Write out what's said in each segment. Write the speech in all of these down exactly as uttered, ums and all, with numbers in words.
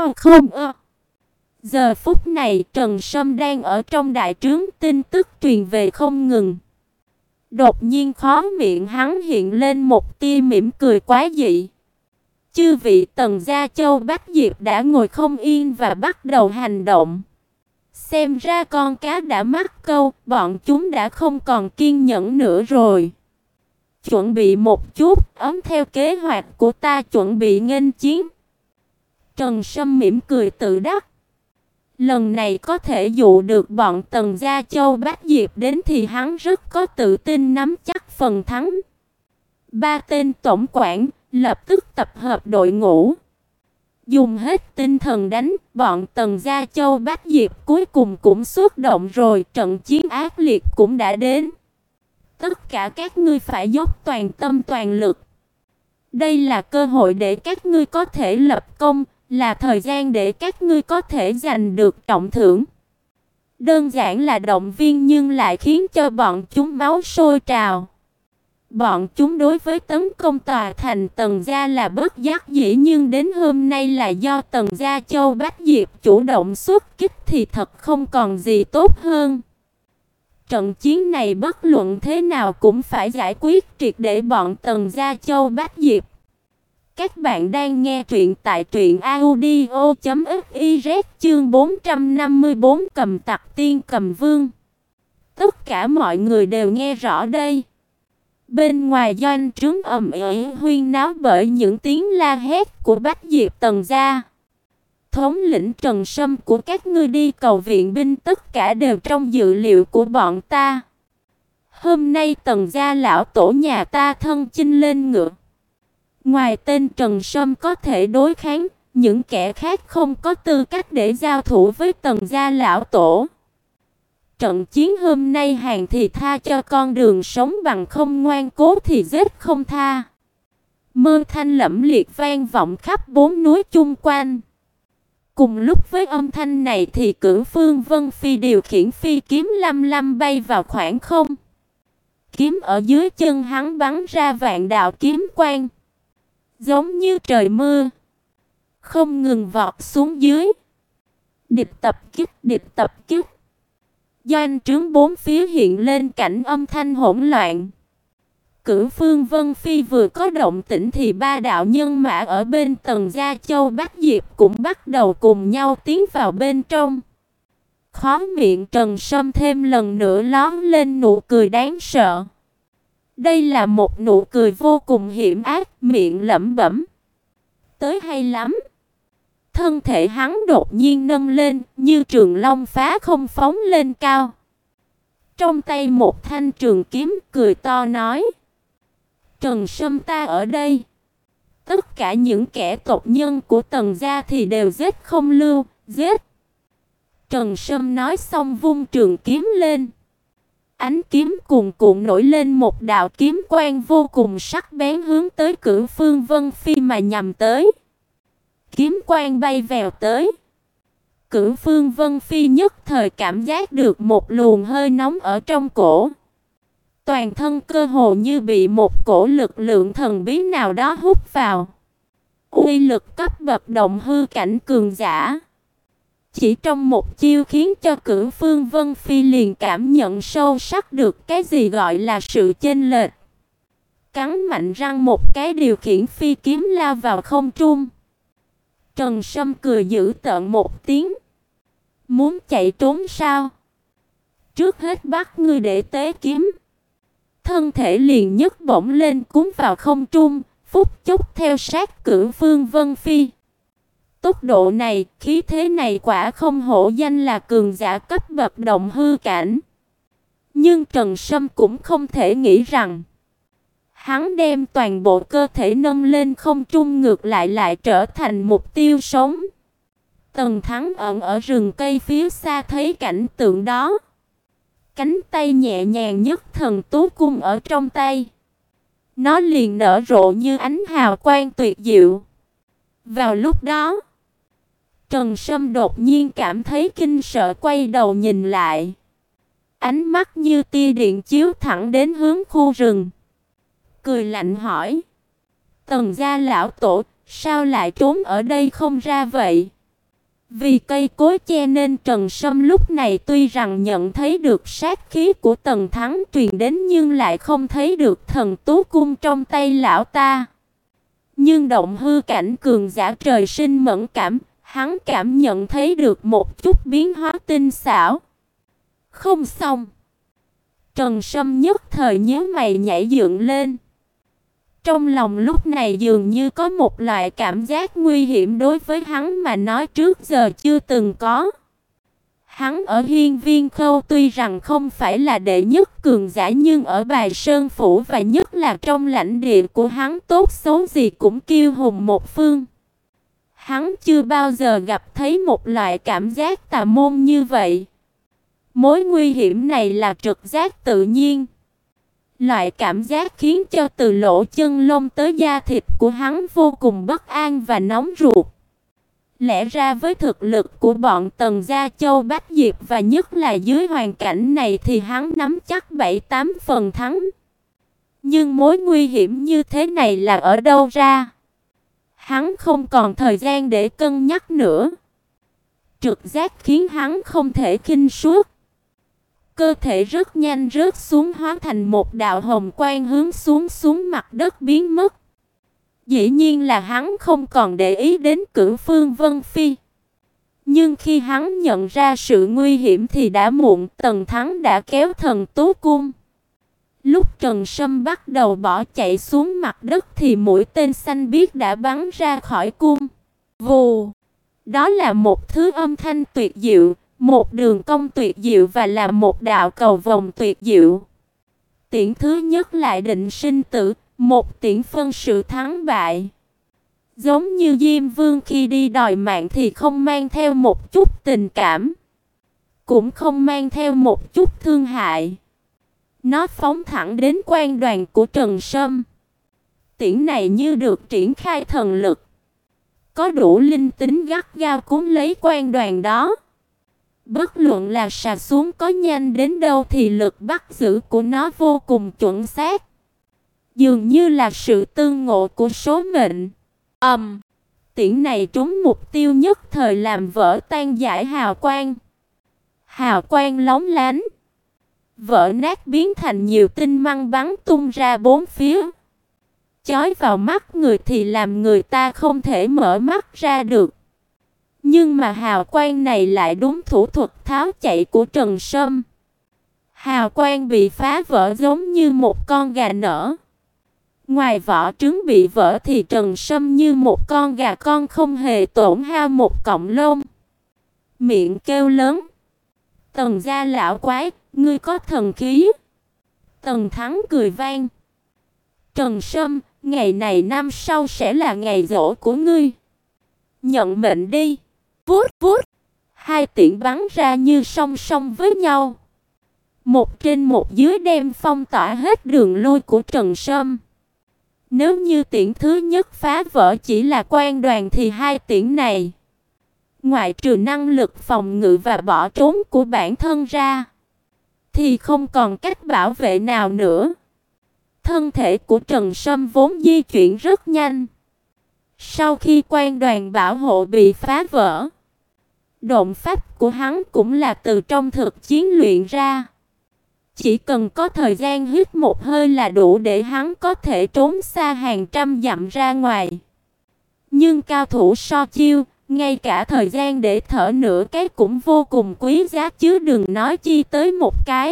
O không ơ. Giờ phút này Trần Sâm đang ở trong đại trướng, tin tức truyền về không ngừng. Đột nhiên khóe miệng hắn hiện lên một tia mỉm cười quái dị. Chư vị Tần gia Châu Bách Diệp đã ngồi không yên và bắt đầu hành động. Xem ra con cá đã mắc câu, bọn chúng đã không còn kiên nhẫn nữa rồi. Chuẩn bị một chút, ấm theo kế hoạch của ta chuẩn bị nghênh chiến. Trần Sâm mỉm cười tự đắc. Lần này có thể dụ được bọn Tần gia Châu Bách Diệp đến thì hắn rất có tự tin nắm chắc phần thắng. Ba tên tổng quản lập tức tập hợp đội ngũ. Dùng hết tinh thần đánh, bọn Tần gia Châu Bách Diệp cuối cùng cũng xuất động rồi, trận chiến ác liệt cũng đã đến. Tất cả các ngươi phải dốc toàn tâm toàn lực. Đây là cơ hội để các ngươi có thể lập công, là thời gian để các ngươi có thể giành được trọng thưởng. Đơn giản là động viên nhưng lại khiến cho bọn chúng máu sôi trào. Bọn chúng đối với tấn công tòa thành Tần gia là bất đắc dĩ, nhưng đến hôm nay là do Tần gia Châu Bách Diệp chủ động xuất kích thì thật không còn gì tốt hơn. Trận chiến này bất luận thế nào cũng phải giải quyết triệt để bọn Tần gia Châu Bách Diệp. Các bạn đang nghe truyện tại truyện audio chấm fiz chương bốn trăm năm mươi bốn cầm tặc tiên cầm vương. Tất cả mọi người đều nghe rõ đây. Bên ngoài doanh trướng ầm ĩ huyên náo bởi những tiếng la hét của Bách Diệp Tần gia. Thống lĩnh Trần Sâm của các ngươi đi cầu viện binh tất cả đều trong dự liệu của bọn ta. Hôm nay Tần gia lão tổ nhà ta thân chinh lên ngựa. Ngoài tên Trần Sâm có thể đối kháng, những kẻ khác không có tư cách để giao thủ với Tần gia lão tổ. Trận chiến hôm nay hàng thì tha cho con đường sống, bằng không ngoan cố thì giết không tha. Mơ thanh lẫm liệt vang vọng khắp bốn núi chung quanh. Cùng lúc với âm thanh này thì Cửu Phương Vân Phi điều khiển phi kiếm lăm lăm bay vào khoảng không. Kiếm ở dưới chân hắn bắn ra vạn đạo kiếm quang, giống như trời mưa, không ngừng vọt xuống dưới. Địch tập kích, địch tập kích. Doanh trướng bốn phía hiện lên cảnh âm thanh hỗn loạn. Cửu Phương Vân Phi vừa có động tĩnh thì ba đạo nhân mã ở bên Tần gia Châu Bách Diệp cũng bắt đầu cùng nhau tiến vào bên trong. Khóe miệng Trần Sâm thêm lần nữa lóe lên nụ cười đáng sợ. Đây là một nụ cười vô cùng hiểm ác, miệng lẩm bẩm: tới hay lắm. Thân thể hắn đột nhiên nâng lên, như trường long phá không phóng lên cao. Trong tay một thanh trường kiếm, cười to nói: Trần Sâm ta ở đây. Tất cả những kẻ tộc nhân của Tần gia thì đều giết không lưu, giết. Trần Sâm nói xong vung trường kiếm lên. Ánh kiếm cuồn cuộn nổi lên, một đạo kiếm quang vô cùng sắc bén hướng tới Cửu Phương Vân Phi mà nhằm tới. Kiếm quang bay vèo tới. Cửu Phương Vân Phi nhất thời cảm giác được một luồng hơi nóng ở trong cổ. Toàn thân cơ hồ như bị một cổ lực lượng thần bí nào đó hút vào. Uy lực cấp bậc động hư cảnh cường giả. Chỉ trong một chiêu khiến cho Cửu Phương Vân Phi liền cảm nhận sâu sắc được cái gì gọi là sự chênh lệch. Cắn mạnh răng một cái điều khiển phi kiếm lao vào không trung. Trần Sâm cười giễu tợn một tiếng. Muốn chạy trốn sao? Trước hết bắt ngươi để tế kiếm. Thân thể liền nhấc bổng lên cuốn vào không trung, phút chốc theo sát Cửu Phương Vân Phi. Tốc độ này, khí thế này quả không hổ danh là cường giả cấp bậc động hư cảnh. Nhưng Trần Sâm cũng không thể nghĩ rằng hắn đem toàn bộ cơ thể nâng lên không trung ngược lại lại trở thành mục tiêu sống. Tần Thắng ẩn ở rừng cây phía xa thấy cảnh tượng đó. Cánh tay nhẹ nhàng nhấc thần tú cung ở trong tay. Nó liền nở rộ như ánh hào quang tuyệt diệu. Vào lúc đó, Trần Sâm đột nhiên cảm thấy kinh sợ, quay đầu nhìn lại. Ánh mắt như tia điện chiếu thẳng đến hướng khu rừng. Cười lạnh hỏi: Tần gia lão tổ, sao lại trốn ở đây không ra vậy? Vì cây cối che nên Trần Sâm lúc này tuy rằng nhận thấy được sát khí của Tần Thắng truyền đến nhưng lại không thấy được thần tú cung trong tay lão ta. Nhưng động hư cảnh cường giả trời sinh mẫn cảm, hắn cảm nhận thấy được một chút biến hóa tinh xảo. Không xong. Trần Sâm nhất thời nhíu mày nhảy dựng lên. Trong lòng lúc này dường như có một loại cảm giác nguy hiểm đối với hắn mà nói trước giờ chưa từng có. Hắn ở Hiên Viên Khâu tuy rằng không phải là đệ nhất cường giả nhưng ở Bài Sơn Phủ và nhất là trong lãnh địa của hắn tốt xấu gì cũng kiêu hùng một phương. Hắn chưa bao giờ gặp thấy một loại cảm giác tà môn như vậy. Mối nguy hiểm này là trực giác tự nhiên. Loại cảm giác khiến cho từ lỗ chân lông tới da thịt của hắn vô cùng bất an và nóng ruột. Lẽ ra với thực lực của bọn Tần Gia Châu Bách Diệp và nhất là dưới hoàn cảnh này thì hắn nắm chắc bảy tám phần thắng. Nhưng mối nguy hiểm như thế này là ở đâu ra? Hắn không còn thời gian để cân nhắc nữa. Trực giác khiến hắn không thể khinh suất. Cơ thể rất nhanh rớt xuống hóa thành một đạo hồng quang hướng xuống xuống mặt đất biến mất. Dĩ nhiên là hắn không còn để ý đến Cửu Phương Vân Phi. Nhưng khi hắn nhận ra sự nguy hiểm thì đã muộn, Tần Thắng đã kéo thần tú cung. Lúc Trần Sâm bắt đầu bỏ chạy xuống mặt đất thì mũi tên xanh biếc đã bắn ra khỏi cung. Vù! Đó là một thứ âm thanh tuyệt diệu, một đường cong tuyệt diệu và là một đạo cầu vồng tuyệt diệu. Tiễn thứ nhất lại định sinh tử, một tiễn phân sự thắng bại. Giống như Diêm Vương khi đi đòi mạng thì không mang theo một chút tình cảm, cũng không mang theo một chút thương hại. Nó phóng thẳng đến quan đoàn của Trần Sâm. Tiễn này như được triển khai thần lực, có đủ linh tính gắt gao cuốn lấy quan đoàn đó. Bất luận là xà xuống có nhanh đến đâu thì lực bắt giữ của nó vô cùng chuẩn xác. Dường như là sự tương ngộ của số mệnh. Ầm, um, tiễn này trúng mục tiêu nhất thời làm vỡ tan giải hào quang. Hào quang lóng lánh, vỡ nát biến thành nhiều tinh măng bắn tung ra bốn phía. Chói vào mắt người thì làm người ta không thể mở mắt ra được. Nhưng mà hào quang này lại đúng thủ thuật tháo chạy của Trần Sâm. Hào quang bị phá vỡ giống như một con gà nở. Ngoài vỏ trứng bị vỡ thì Trần Sâm như một con gà con không hề tổn hao một cọng lông. Miệng kêu lớn: Tần gia lão quái, ngươi có thần khí. Tần Thắng cười vang: Trần Sâm, ngày này năm sau sẽ là ngày giỗ của ngươi. Nhận mệnh đi. Vút vút, hai tiễn bắn ra như song song với nhau. Một trên một dưới đem phong tỏa hết đường lui của Trần Sâm. Nếu như tiễn thứ nhất phá vỡ chỉ là quan đoàn thì hai tiễn này, ngoại trừ năng lực phòng ngự và bỏ trốn của bản thân ra, thì không còn cách bảo vệ nào nữa. Thân thể của Trần Sâm vốn di chuyển rất nhanh. Sau khi quan đoàn bảo hộ bị phá vỡ, độn pháp của hắn cũng là từ trong thực chiến luyện ra. Chỉ cần có thời gian hít một hơi là đủ để hắn có thể trốn xa hàng trăm dặm ra ngoài. Nhưng cao thủ so chiêu, ngay cả thời gian để thở nửa cái cũng vô cùng quý giá chứ đừng nói chi tới một cái.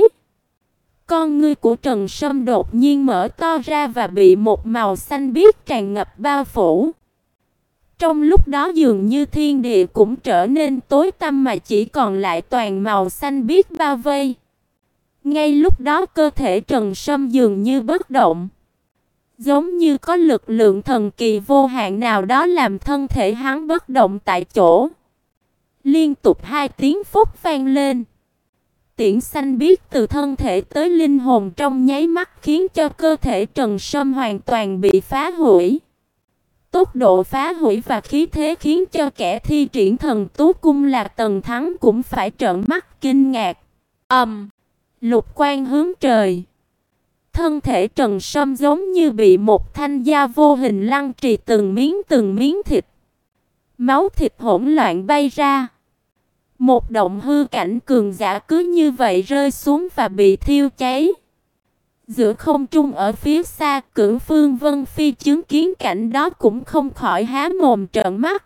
Con ngươi của Trần Sâm đột nhiên mở to ra và bị một màu xanh biếc tràn ngập bao phủ. Trong lúc đó dường như thiên địa cũng trở nên tối tăm mà chỉ còn lại toàn màu xanh biếc bao vây. Ngay lúc đó cơ thể Trần Sâm dường như bất động. Giống như có lực lượng thần kỳ vô hạn nào đó làm thân thể hắn bất động tại chỗ. Liên tục hai tiếng phốc vang lên. Tiễn xanh biếc từ thân thể tới linh hồn trong nháy mắt khiến cho cơ thể Trần Sâm hoàn toàn bị phá hủy. Tốc độ phá hủy và khí thế khiến cho kẻ thi triển thần tú cung là Tần Thắng cũng phải trợn mắt kinh ngạc. Ầm, um, lục quang hướng trời. Thân thể Trần Sâm giống như bị một thanh dao vô hình lăng trì từng miếng từng miếng thịt. Máu thịt hỗn loạn bay ra. Một động hư cảnh cường giả cứ như vậy rơi xuống và bị thiêu cháy. Giữa không trung ở phía xa, Cửu Phương Vân Phi chứng kiến cảnh đó cũng không khỏi há mồm trợn mắt.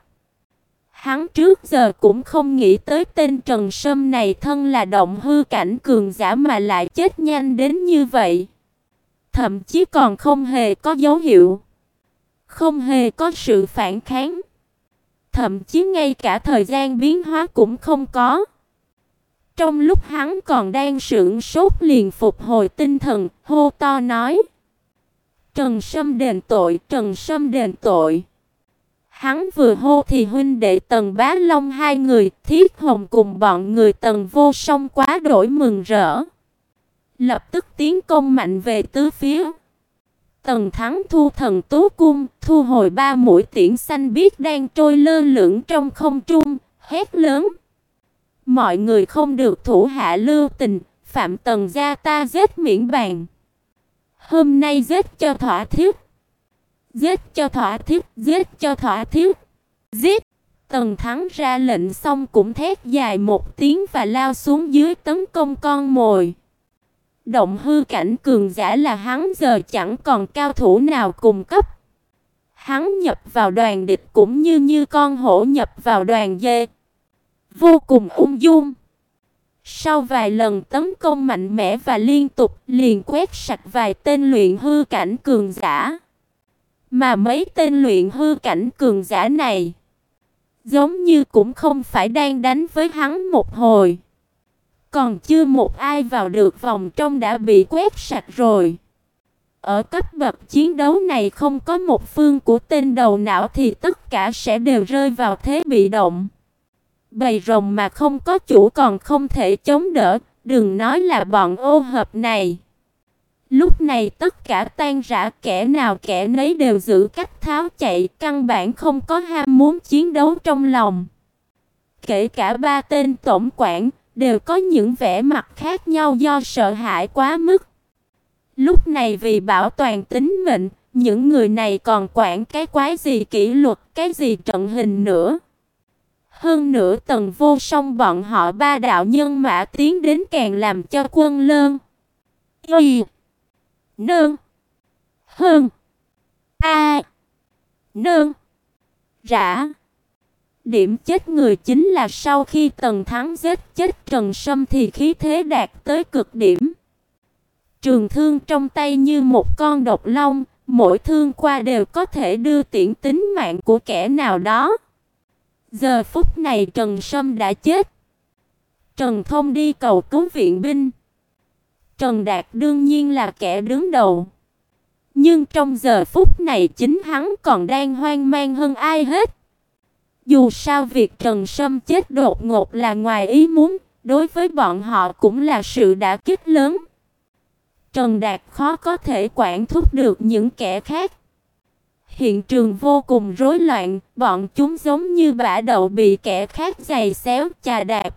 Hắn trước giờ cũng không nghĩ tới tên Trần Sâm này thân là động hư cảnh cường giả mà lại chết nhanh đến như vậy. Thậm chí còn không hề có dấu hiệu, không hề có sự phản kháng. Thậm chí ngay cả thời gian biến hóa cũng không có. Trong lúc hắn còn đang sững sốt liền phục hồi tinh thần, hô to nói: Trần Sâm đền tội, Trần Sâm đền tội. Hắn vừa hô thì huynh đệ Tần Bá Long hai người, Thiết Hồng cùng bọn người Tần Vô Song quá đổi mừng rỡ. Lập tức tiến công mạnh về tứ phía. Tần Thắng thu thần tú cung, thu hồi ba mũi tiễn xanh biếc đang trôi lơ lửng trong không trung, hét lớn: Mọi người không được thủ hạ lưu tình, phạm Tần gia ta giết miễn bàn. Hôm nay giết cho thỏa thiết. Giết cho thỏa thiết, giết cho thỏa thiết. Giết! Tần Thắng ra lệnh xong cũng thét dài một tiếng và lao xuống dưới tấn công con mồi. Động hư cảnh cường giả là hắn giờ chẳng còn cao thủ nào cùng cấp. Hắn nhập vào đoàn địch cũng như như con hổ nhập vào đoàn dê, vô cùng ung dung. Sau vài lần tấn công mạnh mẽ và liên tục, liền quét sạch vài tên luyện hư cảnh cường giả. Mà mấy tên luyện hư cảnh cường giả này giống như cũng không phải đang đánh với hắn một hồi. Còn chưa một ai vào được vòng trong đã bị quét sạch rồi. Ở cấp bậc chiến đấu này không có một phương của tên đầu não thì tất cả sẽ đều rơi vào thế bị động. Bầy rồng mà không có chủ còn không thể chống đỡ, đừng nói là bọn ô hợp này. Lúc này tất cả tan rã, kẻ nào kẻ nấy đều giữ cách tháo chạy, căn bản không có ham muốn chiến đấu trong lòng. Kể cả ba tên tổng quản đều có những vẻ mặt khác nhau do sợ hãi quá mức. Lúc này vì bảo toàn tính mệnh, những người này còn quản cái quái gì kỷ luật, cái gì trận hình nữa. Hơn nữa Tần Vô Song bọn họ ba đạo nhân mã tiến đến càng làm cho quân lơn Y Nương Hơn A Nương Rã. Điểm chết người chính là sau khi Tần Thắng giết chết Trần Sâm thì khí thế đạt tới cực điểm. Trường thương trong tay như một con độc long, mỗi thương qua đều có thể đưa tiễn tính mạng của kẻ nào đó. Giờ phút này Trần Sâm đã chết. Trần Thông đi cầu cứu viện binh. Trần Đạt đương nhiên là kẻ đứng đầu. Nhưng trong giờ phút này chính hắn còn đang hoang mang hơn ai hết. Dù sao việc Trần Sâm chết đột ngột là ngoài ý muốn, đối với bọn họ cũng là sự đả kích lớn. Trần Đạt khó có thể quản thúc được những kẻ khác. Hiện trường vô cùng rối loạn, bọn chúng giống như bã đậu bị kẻ khác giày xéo chà đạp.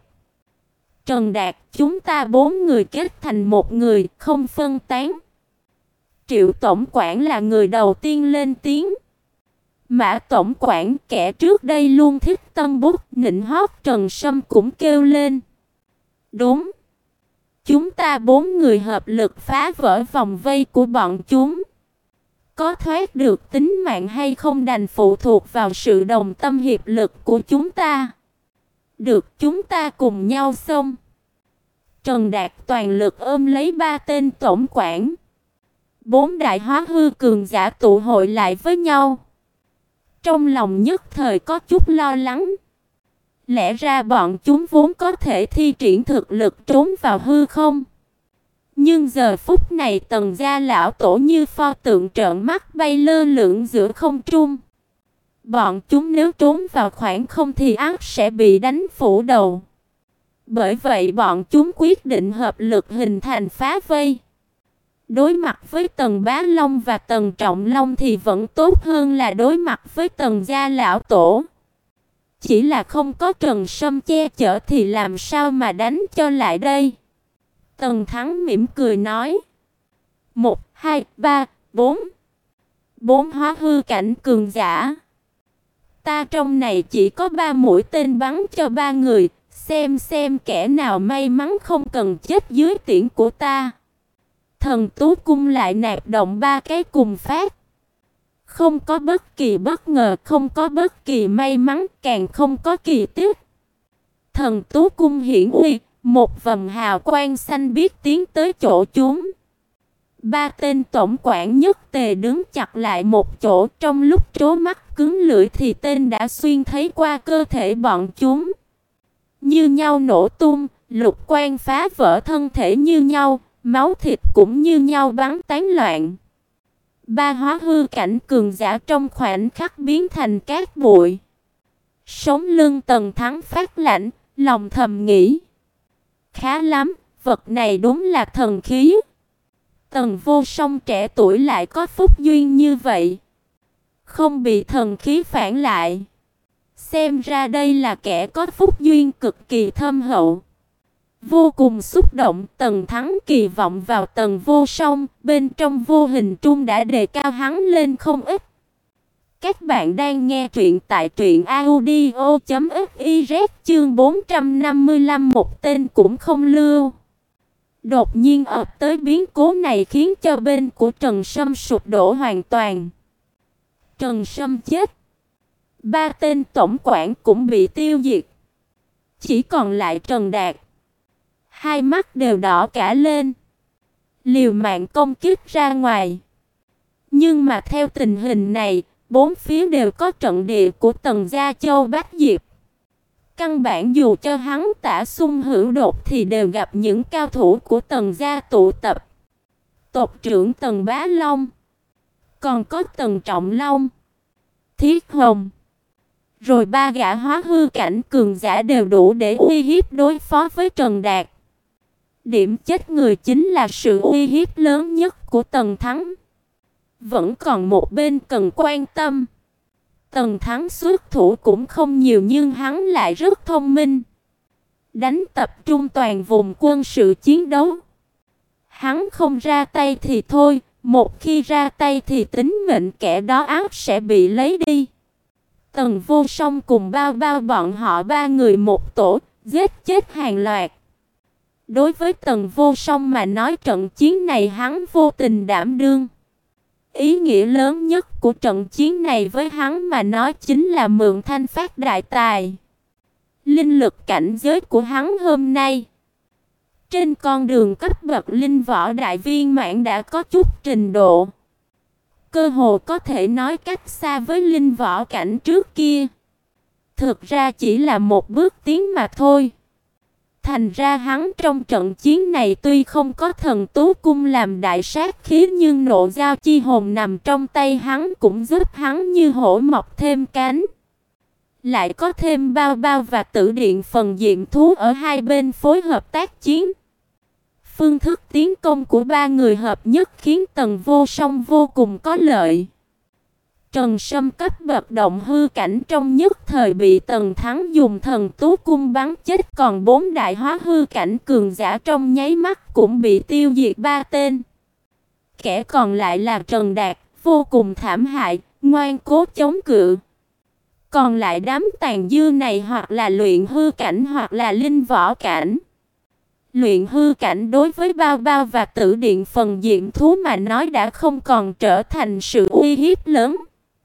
Trần Đạt, chúng ta bốn người kết thành một người, không phân tán. Triệu tổng quản là người đầu tiên lên tiếng. Mã tổng quản, kẻ trước đây luôn thích tân bút nịnh hót Trần Sâm cũng kêu lên. Đúng. Chúng ta bốn người hợp lực phá vỡ vòng vây của bọn chúng. Có thoát được tính mạng hay không đành phụ thuộc vào sự đồng tâm hiệp lực của chúng ta. Được, chúng ta cùng nhau xông. Trần Đạt toàn lực ôm lấy ba tên tổng quản. Bốn đại hóa hư cường giả tụ hội lại với nhau. Trong lòng nhất thời có chút lo lắng. Lẽ ra bọn chúng vốn có thể thi triển thực lực trốn vào hư không. Nhưng giờ phút này Tần gia lão tổ như pho tượng trợn mắt bay lơ lửng giữa không trung. Bọn chúng nếu trốn vào khoảng không thì ắt sẽ bị đánh phủ đầu. Bởi vậy bọn chúng quyết định hợp lực hình thành phá vây. Đối mặt với Tần Bá Long và Tần Trọng Long thì vẫn tốt hơn là đối mặt với Tần gia lão tổ. Chỉ là không có Trần Sâm che chở thì làm sao mà đánh cho lại đây. Tần Thắng mỉm cười nói. Một, hai, ba, bốn. Bốn hóa hư cảnh cường giả. Ta trong này chỉ có ba mũi tên bắn cho ba người, xem xem kẻ nào may mắn không cần chết dưới tiễn của ta. Thần Tú Cung lại nạp động ba cái cùng phát. Không có bất kỳ bất ngờ, không có bất kỳ may mắn, càng không có kỳ tích. Thần Tú Cung hiển uy, một vầng hào quang xanh biếc tiến tới chỗ chúng. Ba tên tổng quản nhất tề đứng chặt lại một chỗ, trong lúc trố mắt cứng lưỡi thì tên đã xuyên thấy qua cơ thể bọn chúng. Như nhau nổ tung, lục quang phá vỡ thân thể như nhau, máu thịt cũng như nhau bắn tán loạn. Ba hóa hư cảnh cường giả trong khoảnh khắc biến thành cát bụi. Sống lưng Tần Thắng phát lạnh, lòng thầm nghĩ: khá lắm, vật này đúng là thần khí. Tần Vô Song trẻ tuổi lại có phúc duyên như vậy, không bị thần khí phản lại. Xem ra đây là kẻ có phúc duyên cực kỳ thâm hậu. Vô cùng xúc động, Tần Thắng kỳ vọng vào Tần Vô Song, bên trong vô hình trung đã đề cao hắn lên không ít. Các bạn đang nghe truyện tại truyện audio chấm fiz chương bốn trăm năm mươi lăm, một tên cũng không lưu. Đột nhiên ập tới biến cố này khiến cho bên của Trần Sâm sụp đổ hoàn toàn. Trần Sâm chết, ba tên tổng quản cũng bị tiêu diệt. Chỉ còn lại Trần Đạt. Hai mắt đều đỏ cả lên, liều mạng công kích ra ngoài. Nhưng mà theo tình hình này, bốn phía đều có trận địa của Tần Gia Châu Bách Diệp. Căn bản dù cho hắn tả xung hữu đột thì đều gặp những cao thủ của Tần Gia tụ tập. Tộc trưởng Tần Bá Long, còn có Tần Trọng Long, Thiết Hồng, rồi ba gã hóa hư cảnh cường giả đều đủ để uy hiếp đối phó với Trần Đạt. Điểm chết người chính là sự uy hiếp lớn nhất của Tần Thắng. Vẫn còn một bên cần quan tâm. Tần Thắng xuất thủ cũng không nhiều nhưng hắn lại rất thông minh. Đánh tập trung toàn vùng quân sự chiến đấu. Hắn không ra tay thì thôi, một khi ra tay thì tính mệnh kẻ đó ắt sẽ bị lấy đi. Tần Vô Song cùng bao bao bọn họ ba người một tổ, giết chết hàng loạt. Đối với Tần Vô Song mà nói, trận chiến này hắn vô tình đảm đương. Ý nghĩa lớn nhất của trận chiến này với hắn mà nói chính là mượn thanh phát đại tài. Linh lực cảnh giới của hắn hôm nay, trên con đường cấp bậc linh võ đại viên mãn đã có chút trình độ. Cơ hồ có thể nói cách xa với linh võ cảnh trước kia. Thực ra chỉ là một bước tiến mà thôi. Thành ra hắn trong trận chiến này tuy không có Thần Tú Cung làm đại sát khí, nhưng nộ giao chi hồn nằm trong tay hắn cũng giúp hắn như hổ mọc thêm cánh. Lại có thêm bao bao và tử điện phần diệm thú ở hai bên phối hợp tác chiến. Phương thức tiến công của ba người hợp nhất khiến Tần Vô Song vô cùng có lợi. Trần Sâm cấp bậc động hư cảnh trong nhất thời bị Tần Thắng dùng Thần Tú Cung bắn chết, còn bốn đại hóa hư cảnh cường giả trong nháy mắt cũng bị tiêu diệt ba tên. Kẻ còn lại là Trần Đạt, vô cùng thảm hại, ngoan cố chống cự. Còn lại đám tàn dư này hoặc là luyện hư cảnh hoặc là linh võ cảnh. Luyện hư cảnh đối với bao bao và tử điện phần diệm thú mà nói đã không còn trở thành sự uy hiếp lớn.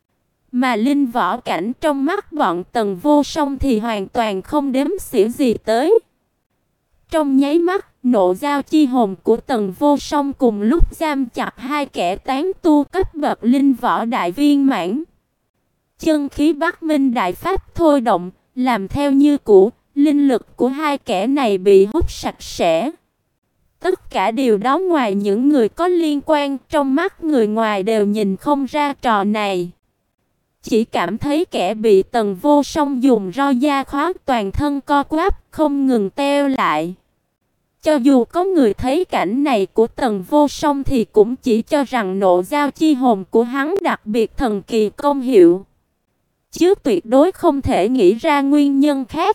Mà linh võ cảnh trong mắt bọn Tần Vô Song thì hoàn toàn không đếm xỉa gì tới. Trong nháy mắt, nộ giao chi hồn của Tần Vô Song cùng lúc giam chặt hai kẻ tán tu cấp bậc linh võ đại viên mãn. Chân khí Bắc Minh đại pháp thôi động, làm theo như cũ, linh lực của hai kẻ này bị hút sạch sẽ. Tất cả điều đó ngoài những người có liên quan, trong mắt người ngoài đều nhìn không ra trò này. Chỉ cảm thấy kẻ bị Tần Vô Song dùng roi da khóa toàn thân co quắp, không ngừng teo lại. Cho dù có người thấy cảnh này của Tần Vô Song thì cũng chỉ cho rằng nộ giao chi hồn của hắn đặc biệt thần kỳ công hiệu, chứ tuyệt đối không thể nghĩ ra nguyên nhân khác.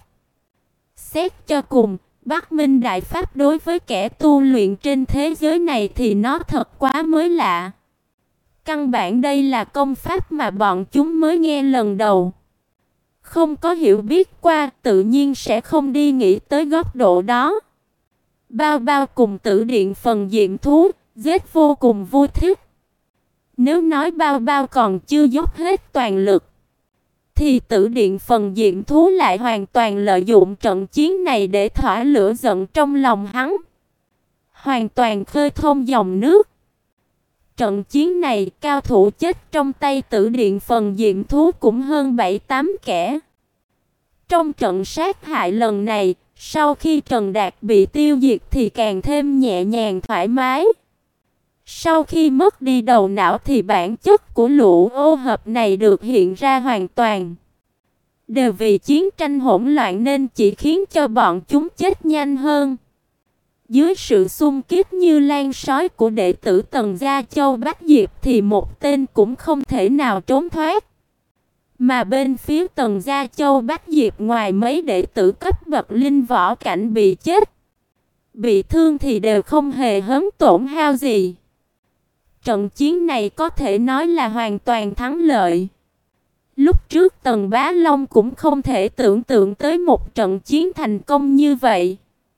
Xét cho cùng, Bắc Minh đại pháp đối với kẻ tu luyện trên thế giới này thì nó thật quá mới lạ. Căn bản đây là công pháp mà bọn chúng mới nghe lần đầu. Không có hiểu biết qua, tự nhiên sẽ không đi nghĩ tới góc độ đó. Bao Bao cùng Tử Điện phần diệm thú, giết vô cùng vui thích. Nếu nói Bao Bao còn chưa dốc hết toàn lực, thì Tử Điện phần diệm thú lại hoàn toàn lợi dụng trận chiến này để thỏa lửa giận trong lòng hắn. Hoàn toàn khơi thông dòng nước. Trận chiến này, cao thủ chết trong tay Tử Điện phần diệm thú cũng hơn bảy tám kẻ. Trong trận sát hại lần này, sau khi Trần Đạt bị tiêu diệt thì càng thêm nhẹ nhàng thoải mái. Sau khi mất đi đầu não thì bản chất của lũ ô hợp này được hiện ra hoàn toàn. Đều vì chiến tranh hỗn loạn nên chỉ khiến cho bọn chúng chết nhanh hơn. Dưới sự xung kích như lan sói của đệ tử Tần Gia Châu Bách Diệp thì một tên cũng không thể nào trốn thoát. Mà bên phía Tần Gia Châu Bách Diệp ngoài mấy đệ tử cấp bậc linh võ cảnh bị chết, bị thương thì đều không hề hấn tổn hao gì. Trận chiến này có thể nói là hoàn toàn thắng lợi. Lúc trước Tần Bá Long cũng không thể tưởng tượng tới một trận chiến thành công như vậy.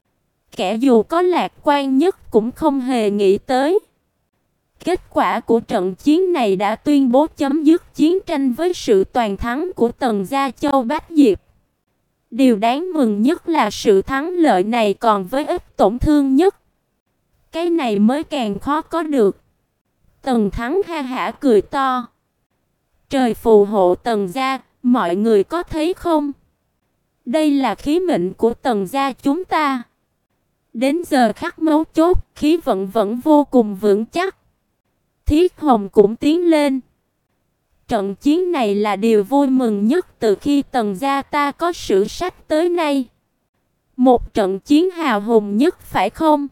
Kẻ dù có lạc quan nhất cũng không hề nghĩ tới. Kết quả của trận chiến này đã tuyên bố chấm dứt chiến tranh với sự toàn thắng của Tần Gia Châu Bách Diệp. Điều đáng mừng nhất là sự thắng lợi này còn với ít tổn thương nhất. Cái này mới càng khó có được. Tần Thắng ha hả cười to. Trời phù hộ Tần Gia, mọi người có thấy không? Đây là khí mệnh của Tần Gia chúng ta. Đến giờ khắc mấu chốt, khí vận vẫn vô cùng vững chắc. Thiết Hồng cũng tiến lên. Trận chiến này là điều vui mừng nhất từ khi Tần Gia ta có sử sách tới nay. Một trận chiến hào hùng nhất phải không?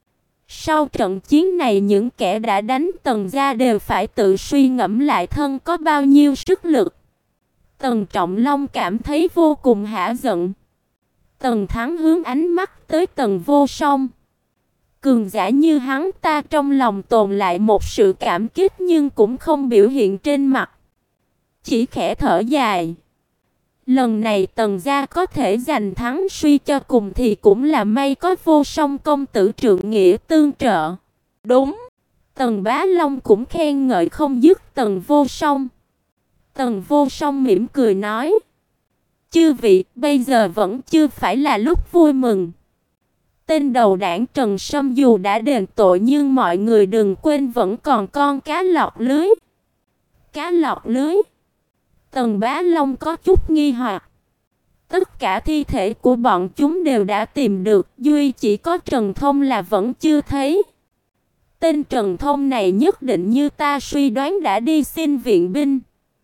Sau trận chiến này những kẻ đã đánh Tần Gia đều phải tự suy ngẫm lại thân có bao nhiêu sức lực. Tần Trọng Long cảm thấy vô cùng hả giận. Tần Thắng hướng ánh mắt tới Tần Vô Song. Cường giả như hắn ta trong lòng tồn lại một sự cảm kích nhưng cũng không biểu hiện trên mặt. Chỉ khẽ thở dài. Lần này Tần Gia có thể giành thắng suy cho cùng thì cũng là may có Vô Song công tử trượng nghĩa tương trợ. Đúng. Tần Bá Long cũng khen ngợi không dứt Tần Vô Song. Tần Vô Song mỉm cười nói. Chư vị, bây giờ vẫn chưa phải là lúc vui mừng. Tên đầu đảng Trần Sâm dù đã đền tội nhưng mọi người đừng quên vẫn còn con cá lọt lưới. Cá lọt lưới? Tần Bá Long có chút nghi hoặc. Tất cả thi thể của bọn chúng đều đã tìm được, duy chỉ có Trần Thông là vẫn chưa thấy. Tên Trần Thông này nhất định như ta suy đoán đã đi xin viện binh.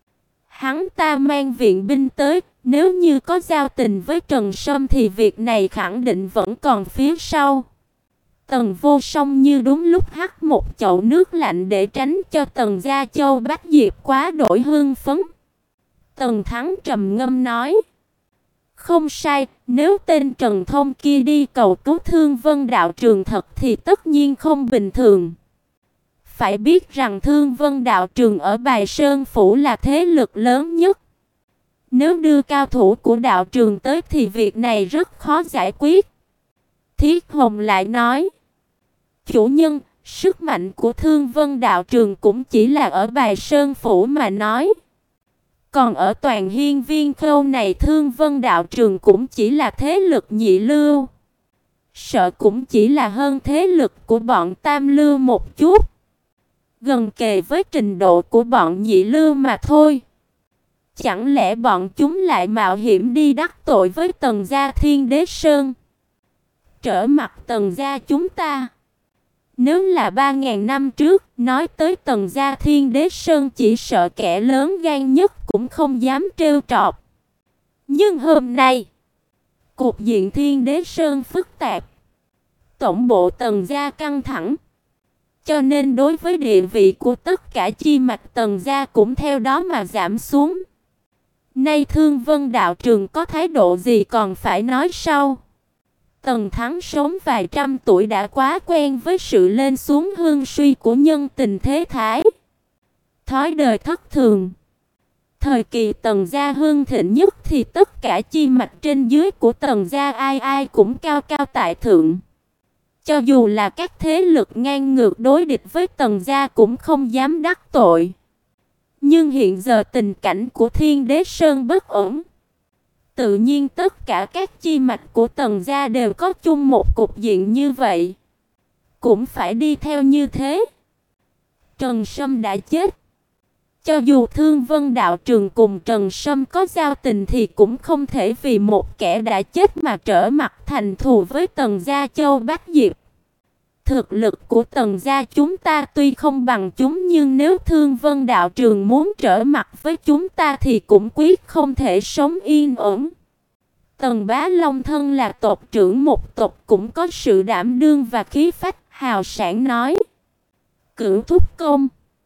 Hắn ta mang viện binh tới, nếu như có giao tình với Trần Sâm thì việc này khẳng định vẫn còn phía sau. Tần Vô Song như đúng lúc hắt một chậu nước lạnh để tránh cho Tần Gia Châu Bách Diệp quá đổi hưng phấn. Tần Thắng trầm ngâm nói. Không sai, nếu tên Trần Thông kia đi cầu cứu Thương Vân Đạo Trường thật thì tất nhiên không bình thường. Phải biết rằng Thương Vân Đạo Trường ở Bài Sơn Phủ là thế lực lớn nhất. Nếu đưa cao thủ của đạo trường tới thì việc này rất khó giải quyết. Thiết Hồng lại nói. Chủ nhân, sức mạnh của Thương Vân Đạo Trường cũng chỉ là ở Bài Sơn Phủ mà nói. Còn ở toàn hiên viên khâu này Thương Vân Đạo Trường cũng chỉ là thế lực nhị lưu. Sợ cũng chỉ là hơn thế lực của bọn tam lưu một chút. Gần kề với trình độ của bọn nhị lưu mà thôi. Chẳng lẽ bọn chúng lại mạo hiểm đi đắc tội với Tần Gia Thiên Đế Sơn? Trở mặt Tần Gia chúng ta. Nếu là ba ngàn năm trước, nói tới Tần Gia Thiên Đế Sơn chỉ sợ kẻ lớn gan nhất cũng không dám trêu trọc. Nhưng hôm nay, cục diện Thiên Đế Sơn phức tạp. Tổng bộ Tần Gia căng thẳng. Cho nên đối với địa vị của tất cả chi mạch Tần Gia cũng theo đó mà giảm xuống. Nay Thương Vân Đạo Trường có thái độ gì còn phải nói sau. Tần Thắng sống vài trăm tuổi đã quá quen với sự lên xuống hương suy của nhân tình thế thái. Thói đời thất thường. Thời kỳ Tần gia hưng thịnh nhất thì tất cả chi mạch trên dưới của Tần gia ai ai cũng cao cao tại thượng. Cho dù là các thế lực ngang ngược đối địch với Tần gia cũng không dám đắc tội. Nhưng hiện giờ tình cảnh của Thiên Đế Sơn bất ổn. Tự nhiên tất cả các chi mạch của Tần gia đều có chung một cục diện như vậy. Cũng phải đi theo như thế. Trần Sâm đã chết. Cho dù Thương Vân đạo trường cùng Trần Sâm có giao tình thì cũng không thể vì một kẻ đã chết mà trở mặt thành thù với Tần gia Châu Bách Diệp. Thực lực của Tần gia chúng ta tuy không bằng chúng, nhưng nếu Thương Vân đạo trường muốn trở mặt với chúng ta thì cũng quyết không thể sống yên ổn. Tần Bá Long thân là tộc trưởng một tộc cũng có sự đảm đương và khí phách, hào sảng nói: Cửu thúc công,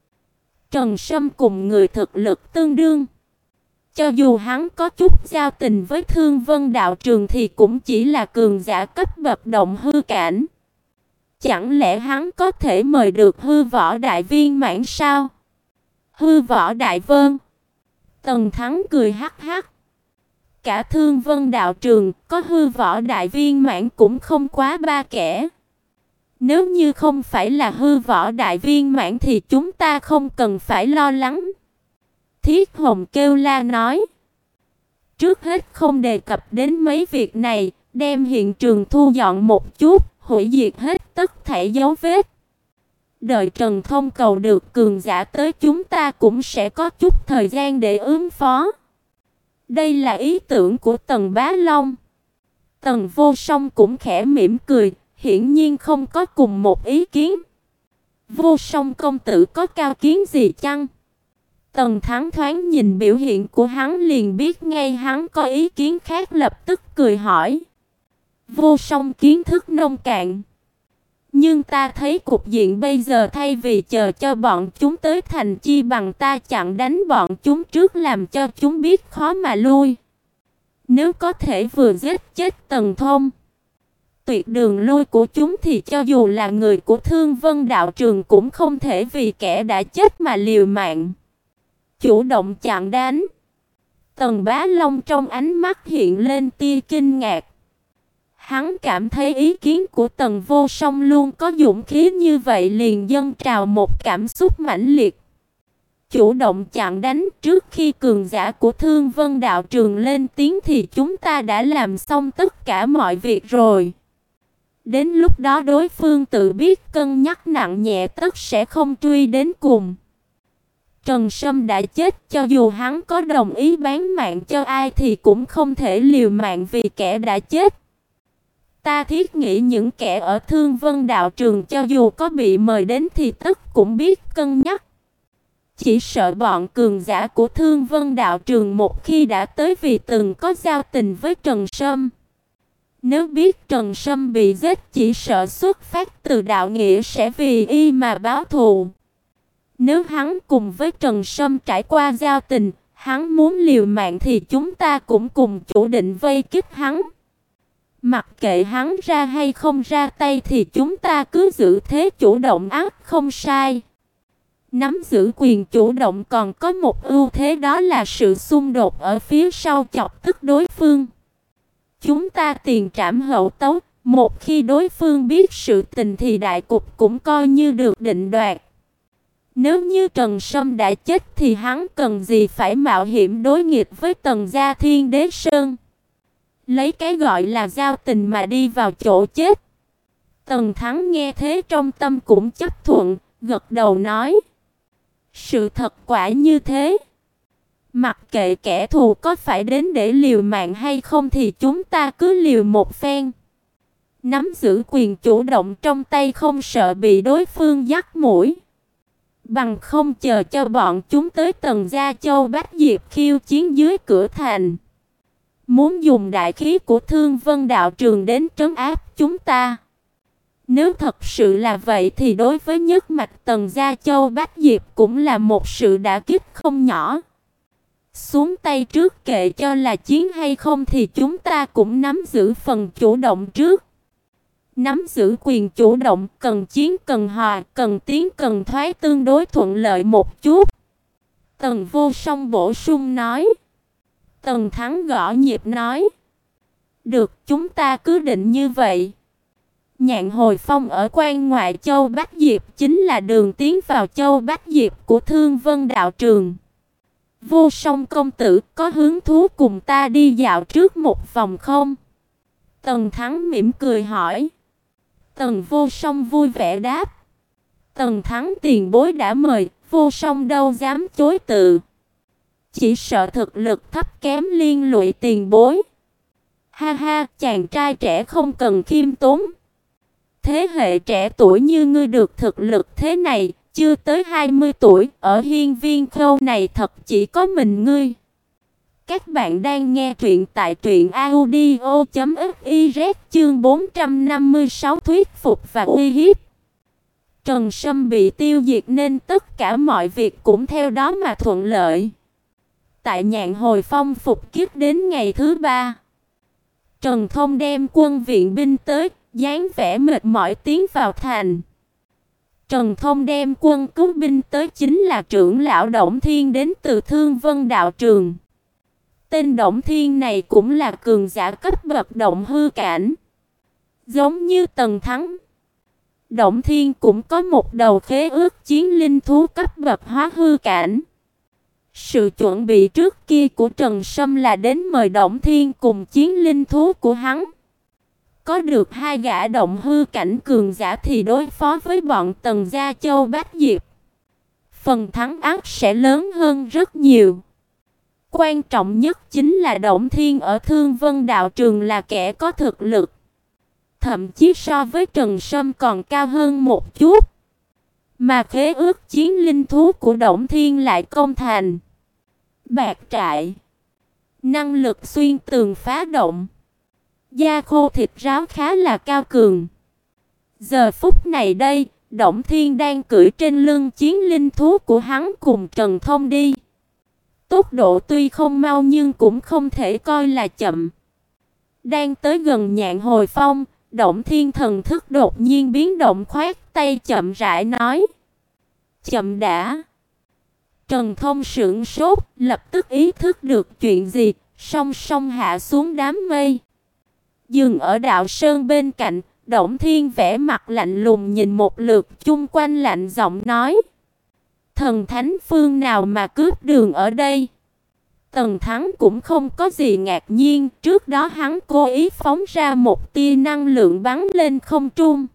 Trần Sâm cùng người thực lực tương đương. Cho dù hắn có chút giao tình với Thương Vân đạo trường thì cũng chỉ là cường giả cấp bậc động hư cảnh. Chẳng lẽ hắn có thể mời được hư võ đại viên mãn sao? Hư võ đại vân. Tần Thắng cười hắc hắc. Cả Thương Vân đạo trường có hư võ đại viên mãn cũng không quá ba kẻ. Nếu như không phải là hư võ đại viên mãn thì chúng ta không cần phải lo lắng. Thiết Hồng kêu la nói: Trước hết không đề cập đến mấy việc này, đem hiện trường thu dọn một chút, hủy diệt hết tất thảy dấu vết. Đợi Trần Thông cầu được cường giả tới, chúng ta cũng sẽ có chút thời gian để ứng phó. Đây là ý tưởng của Tần Bá Long. Tần Vô Song cũng khẽ mỉm cười, hiển nhiên không có cùng một ý kiến. Vô Song công tử có cao kiến gì chăng? Tần Thắng thoáng nhìn biểu hiện của hắn liền biết ngay hắn có ý kiến khác, lập tức cười hỏi. Vô Song kiến thức nông cạn. Nhưng ta thấy cục diện bây giờ thay vì chờ cho bọn chúng tới thành, chi bằng ta chặn đánh bọn chúng trước, làm cho chúng biết khó mà lui. Nếu có thể vừa giết chết Tần Thông, tuyệt đường lui của chúng, thì cho dù là người của Thương Vân đạo trường cũng không thể vì kẻ đã chết mà liều mạng. Chủ động chặn đánh. Tần Bá Long trong ánh mắt hiện lên tia kinh ngạc. Hắn cảm thấy ý kiến của Tần Vô Song luôn có dũng khí như vậy, liền dâng trào một cảm xúc mãnh liệt. Chủ động chặn đánh, trước khi cường giả của Thương Vân đạo trường lên tiếng thì chúng ta đã làm xong tất cả mọi việc rồi. Đến lúc đó đối phương tự biết cân nhắc nặng nhẹ, tất sẽ không truy đến cùng. Trần Sâm đã chết, cho dù hắn có đồng ý bán mạng cho ai thì cũng không thể liều mạng vì kẻ đã chết. Ta thiết nghĩ những kẻ ở Thương Vân đạo trường cho dù có bị mời đến thì tất cũng biết cân nhắc. Chỉ sợ bọn cường giả của Thương Vân đạo trường một khi đã tới vì từng có giao tình với Trần Sâm. Nếu biết Trần Sâm bị giết, chỉ sợ xuất phát từ đạo nghĩa sẽ vì y mà báo thù. Nếu hắn cùng với Trần Sâm trải qua giao tình, hắn muốn liều mạng thì chúng ta cũng cùng chủ định vây kích hắn. Mặc kệ hắn ra hay không ra tay thì chúng ta cứ giữ thế chủ động ác không sai. Nắm giữ quyền chủ động còn có một ưu thế, đó là sự xung đột ở phía sau chọc tức đối phương. Chúng ta tiền trảm hậu tấu, một khi đối phương biết sự tình thì đại cục cũng coi như được định đoạt. Nếu như Trần Sâm đã chết thì hắn cần gì phải mạo hiểm đối nghịch với Tần gia Thiên Đế Sơn. Lấy cái gọi là giao tình mà đi vào chỗ chết. Tần Thắng nghe thế trong tâm cũng chấp thuận, gật đầu nói. Sự thật quả như thế. Mặc kệ kẻ thù có phải đến để liều mạng hay không thì chúng ta cứ liều một phen. Nắm giữ quyền chủ động trong tay, không sợ bị đối phương dắt mũi. Bằng không chờ cho bọn chúng tới Tần gia Châu Bách Diệp khiêu chiến dưới cửa thành. Muốn dùng đại khí của Thương Vân đạo trường đến trấn áp chúng ta. Nếu thật sự là vậy thì đối với nhất mạch Tần gia Châu Bách Diệp cũng là một sự đả kích không nhỏ. Xuống tay trước, kệ cho là chiến hay không thì chúng ta cũng nắm giữ phần chủ động trước. Nắm giữ quyền chủ động, cần chiến cần hòa, cần tiến cần thoái tương đối thuận lợi một chút. Tần Vô Song bổ sung nói. Tần Thắng gõ nhịp nói. Được, chúng ta cứ định như vậy. Nhạn Hồi Phong ở quan ngoại Châu Bách Diệp chính là đường tiến vào Châu Bách Diệp của Thương Vân đạo trường. Vô Song công tử có hứng thú cùng ta đi dạo trước một vòng không? Tần Thắng mỉm cười hỏi. Tần Vô Song vui vẻ đáp. Tần Thắng tiền bối đã mời, Vô Song đâu dám chối từ. Chỉ sợ thực lực thấp kém liên lụy tiền bối. Ha ha, chàng trai trẻ không cần khiêm tốn. Thế hệ trẻ tuổi như ngươi được thực lực thế này, chưa tới hai mươi tuổi, ở hiên viên khâu này thật chỉ có mình ngươi. Các bạn đang nghe truyện tại truyện audio chấm fiz chương bốn trăm năm mươi sáu thuyết phục và uy hiếp. Trần Sâm bị tiêu diệt nên tất cả mọi việc cũng theo đó mà thuận lợi. Tại Nhạn Hồi Phong phục kiếp đến ngày thứ ba, Trần Thông đem quân viện binh tới, dáng vẻ mệt mỏi tiến vào thành. Trần Thông đem quân cứu binh tới chính là trưởng lão Đổng Thiên đến từ Thương Vân đạo trường. Tên Đổng Thiên này cũng là cường giả cấp bậc động hư cảnh. Giống như Tần Thắng, Đổng Thiên cũng có một đầu khế ước chiến linh thú cấp bậc hóa hư cảnh. Sự chuẩn bị trước kia của Trần Sâm là đến mời Đổng Thiên cùng chiến linh thú của hắn. Có được hai gã động hư cảnh cường giả thì đối phó với bọn Tần gia Châu Bách Diệp, phần thắng ắt sẽ lớn hơn rất nhiều. Quan trọng nhất chính là Đổng Thiên ở Thương Vân đạo trường là kẻ có thực lực, thậm chí so với Trần Sâm còn cao hơn một chút. Mà khế ước chiến linh thú của Đổng Thiên lại công thành. Bạc trại, năng lực xuyên tường phá động, da khô thịt ráo khá là cao cường. Giờ phút này đây, Đổng Thiên đang cưỡi trên lưng chiến linh thú của hắn cùng Trần Thông đi. Tốc độ tuy không mau nhưng cũng không thể coi là chậm. Đang tới gần Nhạn Hồi Phong, Đổng Thiên thần thức đột nhiên biến động, khoát tay chậm rãi nói. Chậm đã. Trần Thông sửng sốt, lập tức ý thức được chuyện gì, song song hạ xuống đám mây. Dừng ở đạo sơn bên cạnh, Đổng Thiên vẻ mặt lạnh lùng nhìn một lượt chung quanh, lạnh giọng nói. Thần thánh phương nào mà cướp đường ở đây? Tần Thắng cũng không có gì ngạc nhiên, trước đó hắn cố ý phóng ra một tia năng lượng bắn lên không trung.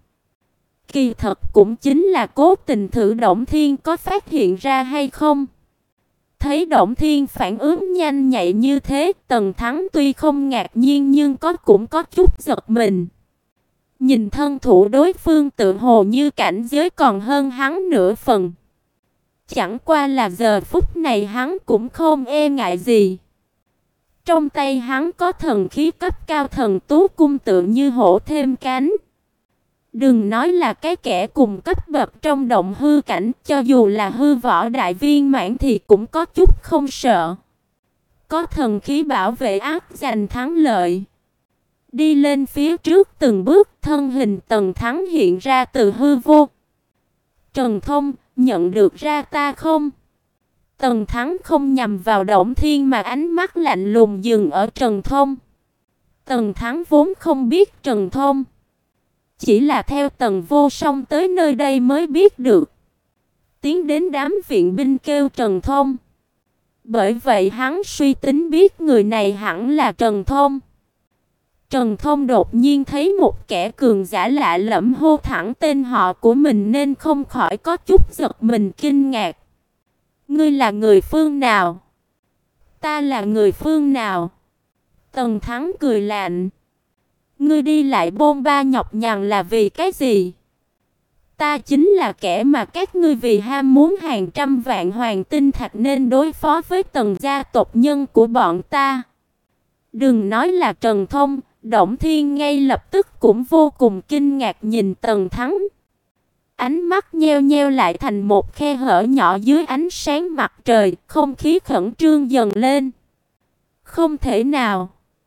Kỳ thật cũng chính là cố tình thử Đổng Thiên có phát hiện ra hay không. Thấy Đổng Thiên phản ứng nhanh nhạy như thế, Tần Thắng tuy không ngạc nhiên nhưng có cũng có chút giật mình. Nhìn thân thủ đối phương tự hồ như cảnh giới còn hơn hắn nửa phần. Chẳng qua là giờ phút này hắn cũng không e ngại gì. Trong tay hắn có thần khí cấp cao thần tú cung tự như hổ thêm cánh. Đừng nói là cái kẻ cùng cấp bậc trong động hư cảnh, cho dù là hư võ đại viên mãn thì cũng có chút không sợ. Có thần khí bảo vệ ắt giành thắng lợi. Đi lên phía trước từng bước, thân hình Tần Thắng hiện ra từ hư vô. Trần Thông, nhận được ra ta không? Tần Thắng không nhằm vào Đổng Thiên mà ánh mắt lạnh lùng dừng ở Trần Thông. Tần Thắng vốn không biết Trần Thông, chỉ là theo Tần Vô Song tới nơi đây mới biết được. Tiến đến đám viện binh kêu Trần Thông. Bởi vậy hắn suy tính biết người này hẳn là Trần Thông. Trần Thông đột nhiên thấy một kẻ cường giả lạ lẫm hô thẳng tên họ của mình nên không khỏi có chút giật mình kinh ngạc. Ngươi là người phương nào? Ta là người phương nào? Tần Thắng cười lạnh. Ngươi đi lại bôn ba nhọc nhằn là vì cái gì? Ta chính là kẻ mà các ngươi vì ham muốn hàng trăm vạn hoàng tinh thạch nên đối phó với Tần gia tộc nhân của bọn ta. Đừng nói là Trần Thông, Đổng Thiên ngay lập tức cũng vô cùng kinh ngạc nhìn Tần Thắng. Ánh mắt nheo nheo lại thành một khe hở nhỏ dưới ánh sáng mặt trời, không khí khẩn trương dần lên. Không thể nào.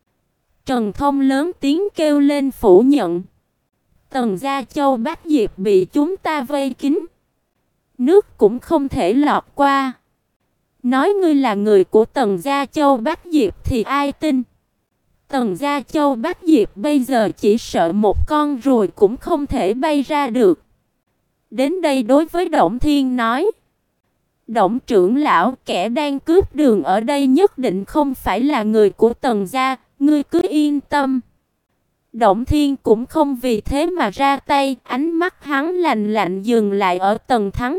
Trần Thông lớn tiếng kêu lên phủ nhận. Tần gia Châu Bách Diệp bị chúng ta vây kín, nước cũng không thể lọt qua. Nói ngươi là người của Tần gia Châu Bách Diệp thì ai tin? Tần gia Châu Bách Diệp bây giờ chỉ sợ một con ruồi cũng không thể bay ra được. Đến đây đối với Động Thiên nói: Động trưởng lão, kẻ đang cướp đường ở đây nhất định không phải là người của Tần gia, ngươi cứ yên tâm. Động Thiên cũng không vì thế mà ra tay, ánh mắt hắn lạnh lạnh dừng lại ở Tần Thắng.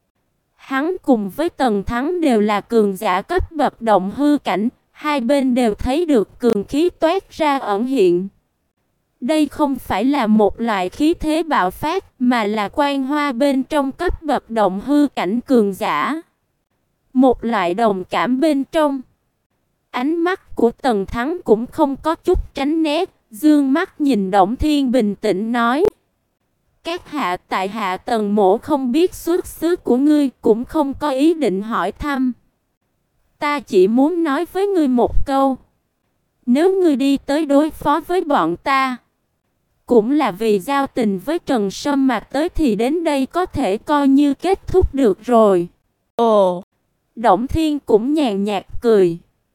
Hắn cùng với Tần Thắng đều là cường giả cấp bậc động hư cảnh, hai bên đều thấy được cường khí toát ra ẩn hiện. Đây không phải là một loại khí thế bạo phát, mà là quang hoa bên trong cấp bậc động hư cảnh cường giả. Một loại đồng cảm bên trong. Ánh mắt của Tần Thắng cũng không có chút tránh né, dương mắt nhìn Động Thiên bình tĩnh nói: Các hạ, tại hạ Tần mỗ không biết xuất xứ của ngươi, cũng không có ý định hỏi thăm. Ta chỉ muốn nói với ngươi một câu. Nếu ngươi đi tới đối phó với bọn ta, cũng là vì giao tình với Trần Sâm mà tới thì đến đây có thể coi như kết thúc được rồi. Ồ, Động Thiên cũng nhàn nhạt cười.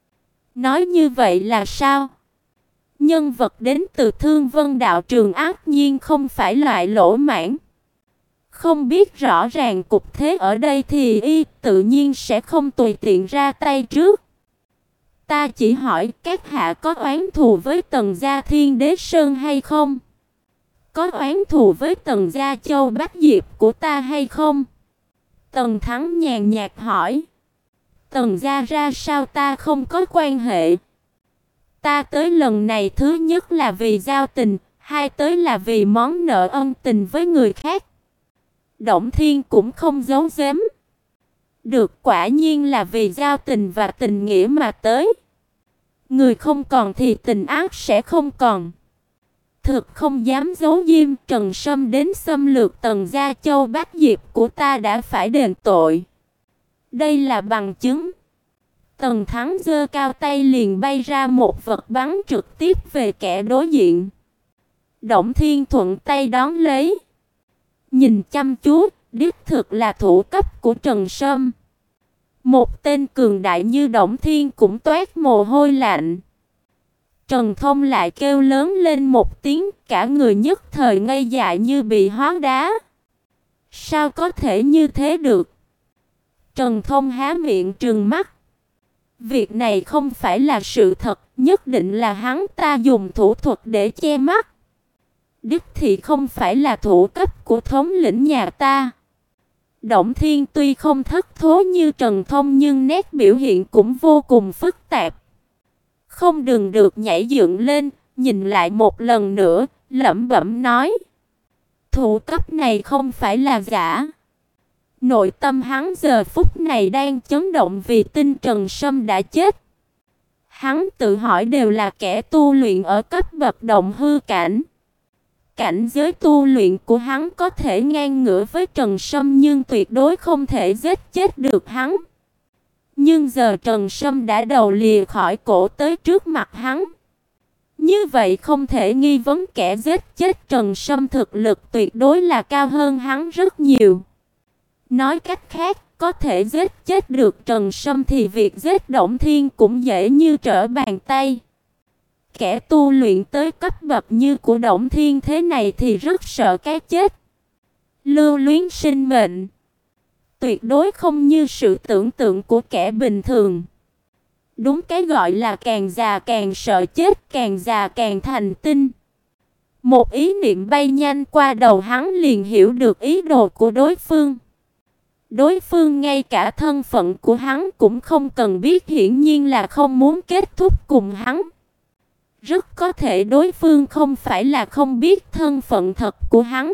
Nói như vậy là sao? Nhân vật đến từ Thương Vân đạo trường ác nhiên không phải loại lỗ mãng. Không biết rõ ràng cục thế ở đây thì y tự nhiên sẽ không tùy tiện ra tay trước. Ta chỉ hỏi các hạ có oán thù với Tần gia Thiên Đế Sơn hay không? Có oán thù với Tần gia Châu Bách Diệp của ta hay không? Tần Thắng nhàn nhạt hỏi. Tần gia ra sao ta không có quan hệ. Ta tới lần này thứ nhất là vì giao tình, hai tới là vì món nợ ân tình với người khác. Động Thiên cũng không giấu giếm. Được, quả nhiên là vì giao tình và tình nghĩa mà tới. Người không còn thì tình ác sẽ không còn. Thực không dám giấu diếm, Trần Sâm đến xâm lược Tần gia Châu Bách Diệp của ta đã phải đền tội. Đây là bằng chứng. Tần Thắng giơ cao tay liền bay ra một vật bắn trực tiếp về kẻ đối diện. Động Thiên thuận tay đón lấy. Nhìn chăm chú, đích thực là thủ cấp của Trần Sâm. Một tên cường đại như Động Thiên cũng toát mồ hôi lạnh. Trần Thông lại kêu lớn lên một tiếng, cả người nhất thời ngây dại như bị hóa đá. Sao có thể như thế được? Trần Thông há miệng trừng mắt. Việc này không phải là sự thật, nhất định là hắn ta dùng thủ thuật để che mắt. Đích thị không phải là thủ cấp của thống lĩnh nhà ta. Động Thiên tuy không thất thố như Trần Thông nhưng nét biểu hiện cũng vô cùng phức tạp. Không đừng được nhảy dựng lên, nhìn lại một lần nữa, lẩm bẩm nói. Thủ cấp này không phải là giả. Nội tâm hắn giờ phút này đang chấn động vì tin Trần Sâm đã chết. Hắn tự hỏi đều là kẻ tu luyện ở cấp bậc động hư cảnh. Cảnh giới tu luyện của hắn có thể ngang ngửa với Trần Sâm nhưng tuyệt đối không thể giết chết được hắn. Nhưng giờ Trần Sâm đã đầu lìa khỏi cổ tới trước mặt hắn. Như vậy không thể nghi vấn kẻ giết chết Trần Sâm thực lực tuyệt đối là cao hơn hắn rất nhiều. Nói cách khác, có thể giết chết được Trần Sâm thì việc giết Động Thiên cũng dễ như trở bàn tay. Kẻ tu luyện tới cấp bậc như của Động Thiên thế này thì rất sợ cái chết. Lưu luyến sinh mệnh. Tuyệt đối không như sự tưởng tượng của kẻ bình thường. Đúng cái gọi là càng già càng sợ chết, càng già càng thành tinh. Một ý niệm bay nhanh qua đầu hắn liền hiểu được ý đồ của đối phương. Đối phương ngay cả thân phận của hắn cũng không cần biết, hiển nhiên là không muốn kết thúc cùng hắn. Rất có thể đối phương không phải là không biết thân phận thật của hắn.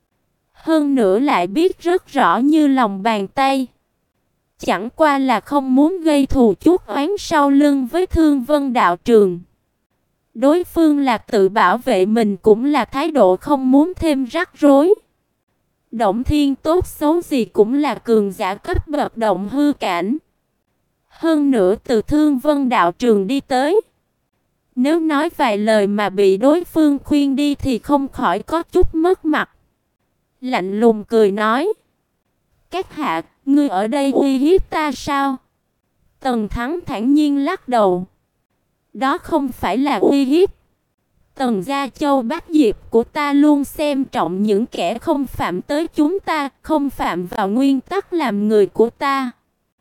Hơn nữa lại biết rất rõ như lòng bàn tay. Chẳng qua là không muốn gây thù chuốc oán sau lưng với Thương Vân đạo trường. Đối phương là tự bảo vệ mình cũng là thái độ không muốn thêm rắc rối. Động Thiên tốt xấu gì cũng là cường giả cấp bậc động hư cảnh. Hơn nữa từ Thương Vân đạo trường đi tới. Nếu nói vài lời mà bị đối phương khuyên đi thì không khỏi có chút mất mặt. Lạnh lùng cười nói. Các hạ, ngươi ở đây uy hiếp ta sao? Tần Thắng thản nhiên lắc đầu. Đó không phải là uy hiếp. Tần gia Châu Bách Diệp của ta luôn xem trọng những kẻ không phạm tới chúng ta, không phạm vào nguyên tắc làm người của ta.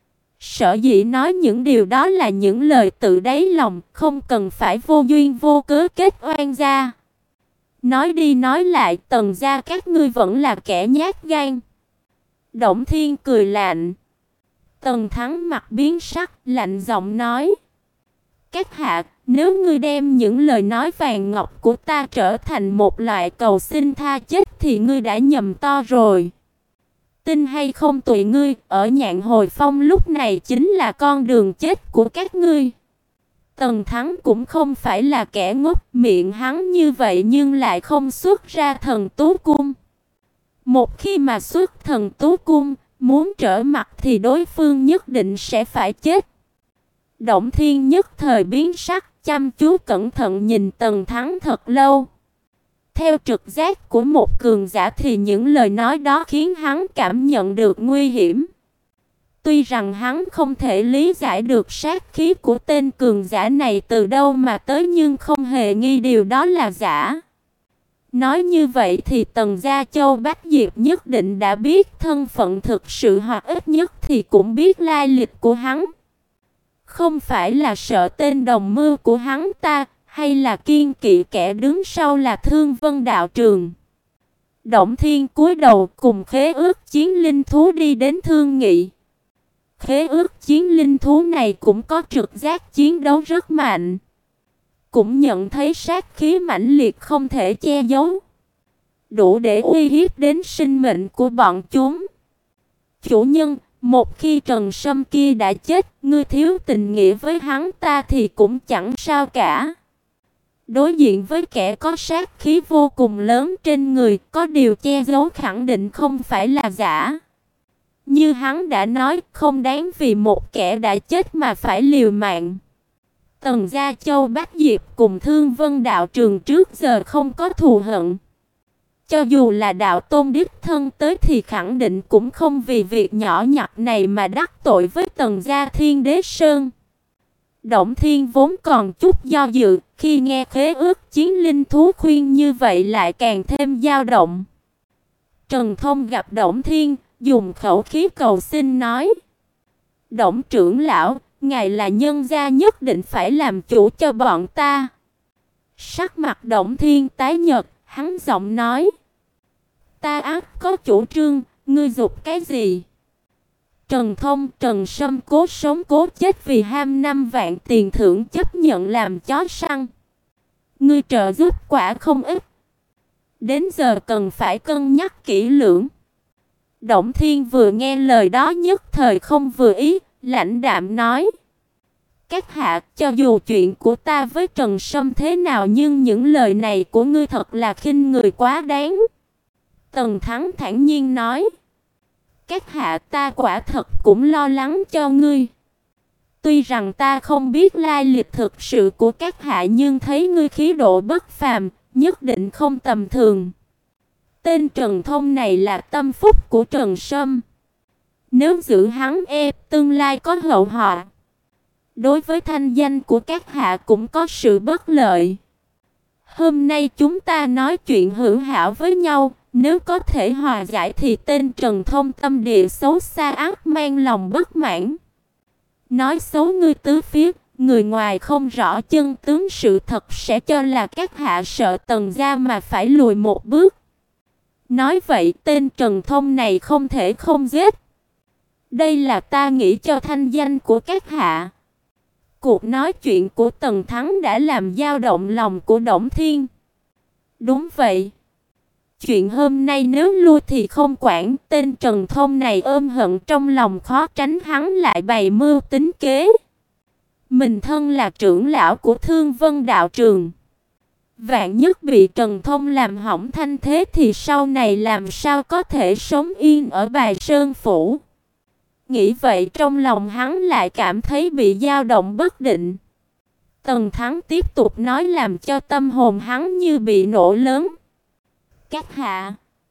Sở dĩ nói những điều đó là những lời tự đáy lòng, không cần phải vô duyên vô cớ kết oan gia. Nói đi nói lại, Tần gia các ngươi vẫn là kẻ nhát gan. Đổng Thiên cười lạnh. Tần Thắng mặt biến sắc, lạnh giọng nói: Các hạ, nếu ngươi đem những lời nói vàng ngọc của ta trở thành một loại cầu xin tha chết thì ngươi đã nhầm to rồi. Tin hay không tùy ngươi, ở Nhạn Hồi Phong lúc này chính là con đường chết của các ngươi. Tần Thắng cũng không phải là kẻ ngốc, miệng hắn như vậy nhưng lại không xuất ra Thần Tú Cung. Một khi mà xuất Thần Tú Cung, muốn trở mặt thì đối phương nhất định sẽ phải chết. Động Thiên nhất thời biến sắc, chăm chú cẩn thận nhìn Tần Thắng thật lâu. Theo trực giác của một cường giả thì những lời nói đó khiến hắn cảm nhận được nguy hiểm. Tuy rằng hắn không thể lý giải được sát khí của tên cường giả này từ đâu mà tới nhưng không hề nghi điều đó là giả. Nói như vậy thì Tần gia Châu Bách Diệp nhất định đã biết thân phận thực sự hoặc ít nhất thì cũng biết lai lịch của hắn. Không phải là sợ tên đồng mưu của hắn ta, hay là kiêng kỵ kẻ đứng sau là Thương Vân đạo trường. Động Thiên cúi đầu cùng khế ước chiến linh thú đi đến thương nghị. Khế ước chiến linh thú này cũng có trực giác chiến đấu rất mạnh. Cũng nhận thấy sát khí mãnh liệt không thể che giấu. Đủ để uy hiếp đến sinh mệnh của bọn chúng. Chủ nhân, một khi Trần Sâm kia đã chết, ngươi thiếu tình nghĩa với hắn ta thì cũng chẳng sao cả. Đối diện với kẻ có sát khí vô cùng lớn trên người, có điều che giấu khẳng định không phải là giả. Như hắn đã nói, không đáng vì một kẻ đã chết mà phải liều mạng. Tần gia Châu Bách Diệp cùng Thương Vân đạo trường trước giờ không có thù hận. Cho dù là đạo tôn đích thân tới thì khẳng định cũng không vì việc nhỏ nhặt này mà đắc tội với Tần gia Thiên Đế Sơn. Động Thiên vốn còn chút do dự, khi nghe khế ước chiến linh thú khuyên như vậy lại càng thêm dao động. Trần Thông gặp Động Thiên, dùng khẩu khí cầu xin nói: Động trưởng lão, ngài là nhân gia nhất định phải làm chủ cho bọn ta. Sắc mặt Động Thiên tái nhợt, hắn giọng nói: Ta ắt có chủ trương, ngươi giục cái gì? Trần Thông, Trần Sâm cố sống cố chết vì ham năm vạn tiền thưởng chấp nhận làm chó săn. Ngươi trợ giúp quả không ít. Đến giờ cần phải cân nhắc kỹ lưỡng. Động Thiên vừa nghe lời đó nhất thời không vừa ý, lãnh đạm nói: Các hạ, cho dù chuyện của ta với Trần Sâm thế nào nhưng những lời này của ngươi thật là khinh người quá đáng. Tần Thắng thản nhiên nói: Các hạ, ta quả thật cũng lo lắng cho ngươi. Tuy rằng ta không biết lai lịch thực sự của các hạ nhưng thấy ngươi khí độ bất phàm, nhất định không tầm thường. Tên Trần Thông này là tâm phúc của Trần Sâm. Nếu giữ hắn ép, tương lai có hậu họa. Đối với thanh danh của các hạ cũng có sự bất lợi. Hôm nay chúng ta nói chuyện hữu hảo với nhau, nếu có thể hòa giải thì tên Trần Thông tâm địa xấu xa ác mang lòng bất mãn. Nói xấu ngươi tứ phía, người ngoài không rõ chân tướng sự thật sẽ cho là các hạ sợ Tần gia mà phải lùi một bước. Nói vậy tên Trần Thông này không thể không giết. Đây là ta nghĩ cho thanh danh của các hạ. Cuộc nói chuyện của Tần Thắng đã làm dao động lòng của Động Thiên. Đúng vậy. Chuyện hôm nay nếu lui thì không quản, tên Trần Thông này ôm hận trong lòng khó tránh hắn lại bày mưu tính kế. Mình thân là trưởng lão của Thương Vân đạo trường. Vạn nhất bị Trần Thông làm hỏng thanh thế thì sau này làm sao có thể sống yên ở Bài Sơn Phủ. Nghĩ vậy trong lòng hắn lại cảm thấy bị dao động bất định. Tần Thắng tiếp tục nói làm cho tâm hồn hắn như bị nổ lớn. Các hạ,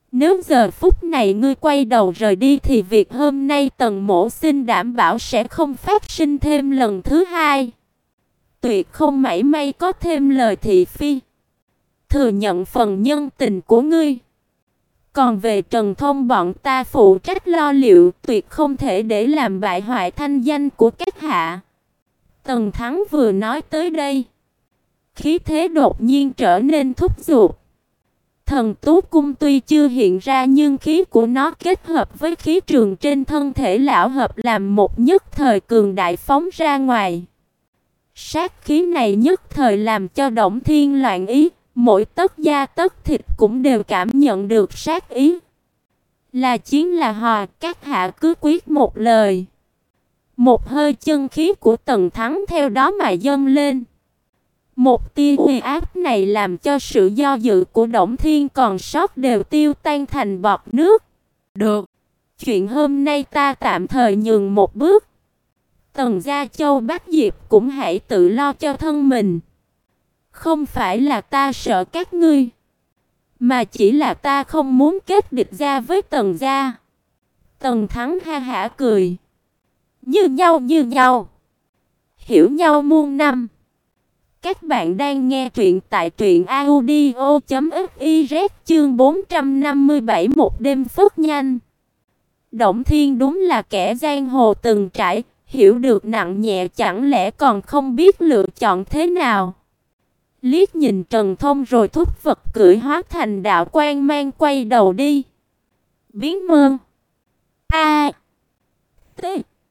Nếu giờ phút này ngươi quay đầu rời đi thì việc hôm nay Tần mỗ xin đảm bảo sẽ không phát sinh thêm lần thứ hai. Tuyệt không mảy may có thêm lời thị phi. Thừa nhận phần nhân tình của ngươi. Còn về Trần Thông bọn ta phụ trách lo liệu, tuyệt không thể để làm bại hoại thanh danh của các hạ. Tần Thắng vừa nói tới đây, khí thế đột nhiên trở nên thúc giục. Thần Tú Cung tuy chưa hiện ra nhưng khí của nó kết hợp với khí trường trên thân thể lão hợp làm một nhất thời cường đại phóng ra ngoài. Sát khí này nhất thời làm cho Động Thiên loạn ý, mỗi tấc da tấc thịt cũng đều cảm nhận được sát ý. Là chiến là hòa, các hạ cứ quyết một lời. Một hơi chân khí của Tần Thắng theo đó mà dâng lên. Một tia uy áp này làm cho sự do dự của Động Thiên còn sót đều tiêu tan thành bọt nước. Được, chuyện hôm nay ta tạm thời nhường một bước. Tần Gia Châu Bách Diệp cũng hãy tự lo cho thân mình. Không phải là ta sợ các ngươi, mà chỉ là ta không muốn kết địch gia với Tần Gia. Tần Thắng ha hả cười. Như nhau như nhau, hiểu nhau muôn năm. Các bạn đang nghe truyện tại truyện audio chấm fiz chương bốn trăm năm mươi bảy một đêm phất nhanh. Động Thiên đúng là kẻ giang hồ từng trải, hiểu được nặng nhẹ chẳng lẽ còn không biết lựa chọn thế nào. Liếc nhìn Trần Thông rồi thúc vật cưỡi hóa thành đạo quang mang quay đầu đi. Biến mơn. A. T.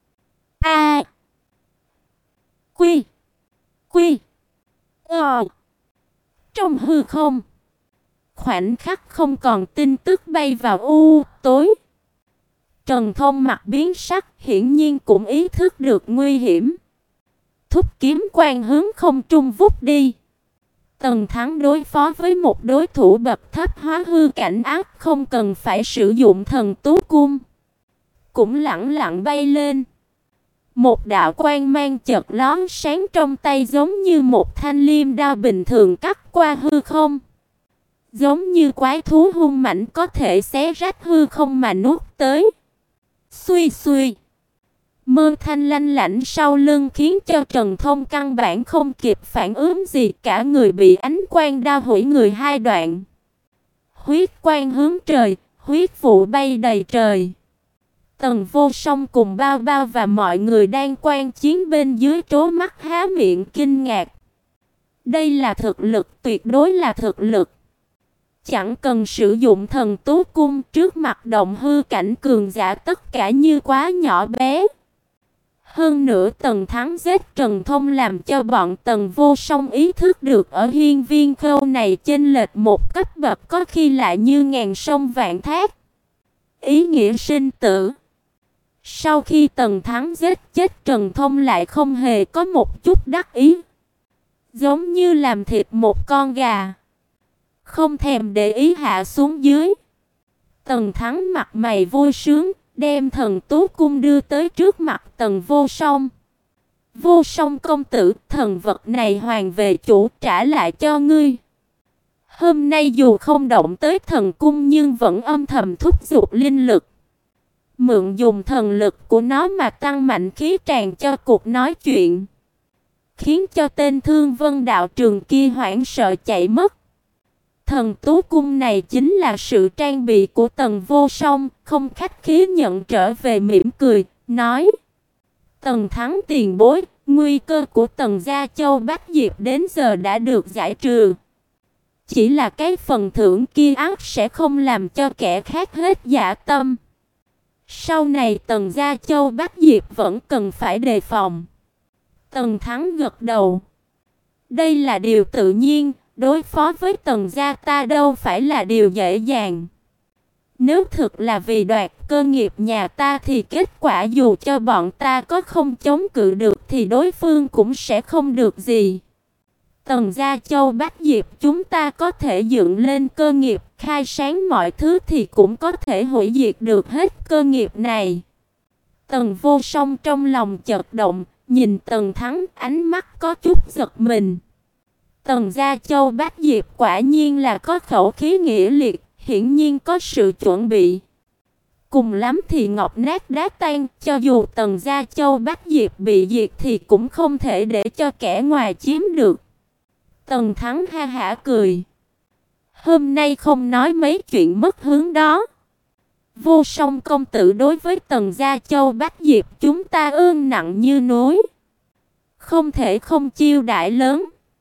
A. Quy. Quy. Ờ. Trong hư không, khoảnh khắc không còn tin tức bay vào u tối. Trần Thông mặt biến sắc, hiển nhiên cũng ý thức được nguy hiểm. Thúc kiếm quang hướng không trung vút đi. Tần Thắng đối phó với một đối thủ bậc thấp hóa hư cảnh ác không cần phải sử dụng thần tú cung, cũng lẳng lặng bay lên. Một đạo quang mang chợt lóe sáng trong tay giống như một thanh liêm đao bình thường cắt qua hư không. Giống như quái thú hung mãnh có thể xé rách hư không mà nuốt tới. Xuy xuy. Mơ thanh lanh lảnh sau lưng khiến cho Trần Thông căn bản không kịp phản ứng gì, cả người bị ánh quang đao hủy người hai đoạn. Huyết quang hướng trời, huyết vụ bay đầy trời. Tần Vô Song cùng Bao Bao và mọi người đang quan chiến bên dưới trố mắt há miệng kinh ngạc. Đây là thực lực, tuyệt đối là thực lực. Chẳng cần sử dụng thần tú cung, trước mặt động hư cảnh cường giả tất cả như quá nhỏ bé. Hơn nữa Tần Thắng giết Trần Thông làm cho bọn Tần Vô Song ý thức được ở hiên viên khâu này chênh lệch một cấp bậc có khi lại như ngàn sông vạn thác. Ý nghĩa sinh tử. Sau khi Tần Thắng giết chết Trần Thông lại không hề có một chút đắc ý. Giống như làm thịt một con gà. Không thèm để ý hạ xuống dưới. Tần Thắng mặt mày vui sướng, đem thần tú cung đưa tới trước mặt Tần Vô Song. Vô Song công tử, thần vật này hoàn về chủ trả lại cho ngươi. Hôm nay dù không động tới thần cung nhưng vẫn âm thầm thúc giục linh lực. Mượn dùng thần lực của nó mà tăng mạnh khí tràn cho cuộc nói chuyện. Khiến cho tên Thương Vân đạo trường kia hoảng sợ chạy mất. Thần tú cung này chính là sự trang bị của Tần Vô Song, không khách khí nhận trở về mỉm cười, nói: Tần Thắng tiền bối, nguy cơ của Tần Gia Châu Bách Diệp đến giờ đã được giải trừ. Chỉ là cái phần thưởng kia ắt sẽ không làm cho kẻ khác hết dạ tâm. Sau này Tần Gia Châu Bách Diệp vẫn cần phải đề phòng. Tần Thắng gật đầu. Đây là điều tự nhiên. Đối phó với Tần Gia ta đâu phải là điều dễ dàng. Nếu thực là vì đoạt cơ nghiệp nhà ta thì kết quả dù cho bọn ta có không chống cự được thì đối phương cũng sẽ không được gì. Tần Gia Châu Bách Diệp chúng ta có thể dựng lên cơ nghiệp, khai sáng mọi thứ thì cũng có thể hủy diệt được hết cơ nghiệp này. Tần Vô Song trong lòng chợt động, nhìn Tần Thắng ánh mắt có chút giật mình. Tần Gia Châu Bách Diệp quả nhiên là có khẩu khí nghĩa liệt, hiển nhiên có sự chuẩn bị. Cùng lắm thì ngọc nát đá tan, cho dù Tần gia Châu Bách Diệp bị diệt thì cũng không thể để cho kẻ ngoài chiếm được. Tần Thắng ha hả cười. Hôm nay không nói mấy chuyện mất hướng đó. Vô Song công tử đối với Tần gia Châu Bách Diệp chúng ta ơn nặng như núi, không thể không chiêu đãi lớn.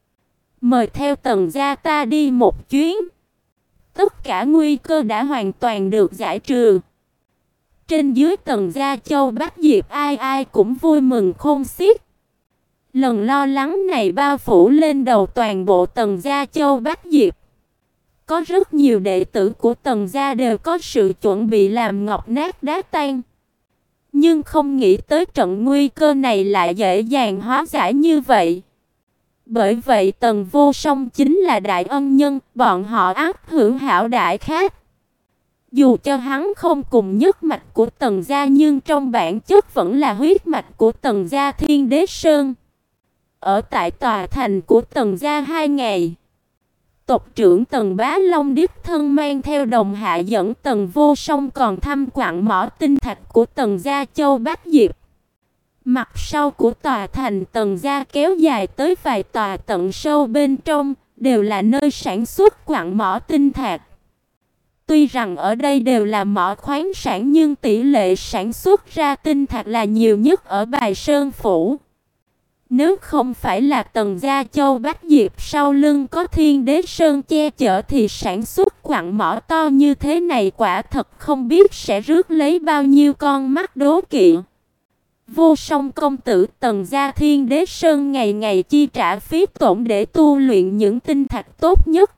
Mời theo Tần gia ta đi một chuyến. Tất cả nguy cơ đã hoàn toàn được giải trừ. Trên dưới Tần gia Châu Bách Diệp ai ai cũng vui mừng khôn xiết. Lần lo lắng này bao phủ lên đầu toàn bộ Tần gia Châu Bách Diệp. Có rất nhiều đệ tử của Tần gia đều có sự chuẩn bị làm ngọc nát đá tan. Nhưng không nghĩ tới trận nguy cơ này lại dễ dàng hóa giải như vậy. Bởi vậy Tần Vô Song chính là đại ân nhân, bọn họ ác hữu hảo đại khác. Dù cho hắn không cùng nhất mạch của Tần gia nhưng trong bản chất vẫn là huyết mạch của Tần gia Thiên Đế Sơn. Ở tại tòa thành của Tần gia hai ngày, tộc trưởng Tần Bá Long đích thân mang theo đồng hạ dẫn Tần Vô Song còn thăm quặng mỏ tinh thạch của Tần gia Châu Bách Diệp. Mặt sau của tòa thành Tần gia kéo dài tới vài tòa tận sâu bên trong, đều là nơi sản xuất quặng mỏ tinh thạch. Tuy rằng ở đây đều là mỏ khoáng sản nhưng tỷ lệ sản xuất ra tinh thạch là nhiều nhất ở Bài Sơn phủ. Nếu không phải là Tần gia Châu Bách Diệp sau lưng có Thiên Đế Sơn che chở thì sản xuất quặng mỏ to như thế này quả thật không biết sẽ rước lấy bao nhiêu con mắt đố kỵ. Vô Song công tử, Tần gia Thiên Đế Sơn ngày ngày chi trả phí tổn để tu luyện những tinh thạch tốt nhất.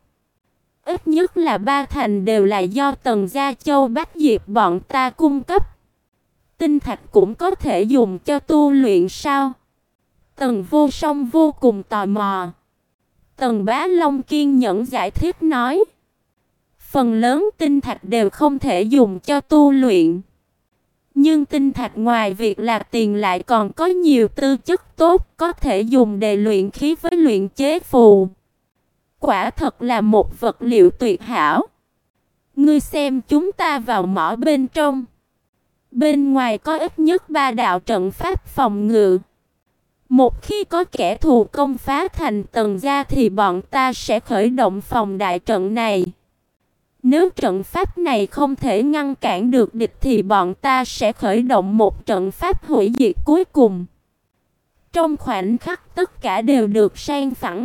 Ít nhất là ba thành đều là do Tần gia Châu Bách Diệp bọn ta cung cấp. Tinh thạch cũng có thể dùng cho tu luyện sao? Tần Vô Song vô cùng tò mò. Tần Bá Long kiên nhẫn giải thích nói. Phần lớn tinh thạch đều không thể dùng cho tu luyện. Nhưng tinh thạch ngoài việc là tiền lại còn có nhiều tư chất tốt, có thể dùng để luyện khí với luyện chế phù. Quả thật là một vật liệu tuyệt hảo. Ngươi xem chúng ta vào mỏ bên trong. Bên ngoài có ít nhất ba đạo trận pháp phòng ngự. Một khi có kẻ thù công phá thành Tần gia thì bọn ta sẽ khởi động phòng đại trận này. Nếu trận pháp này không thể ngăn cản được địch thì bọn ta sẽ khởi động một trận pháp hủy diệt cuối cùng. Trong khoảnh khắc tất cả đều được san phẳng,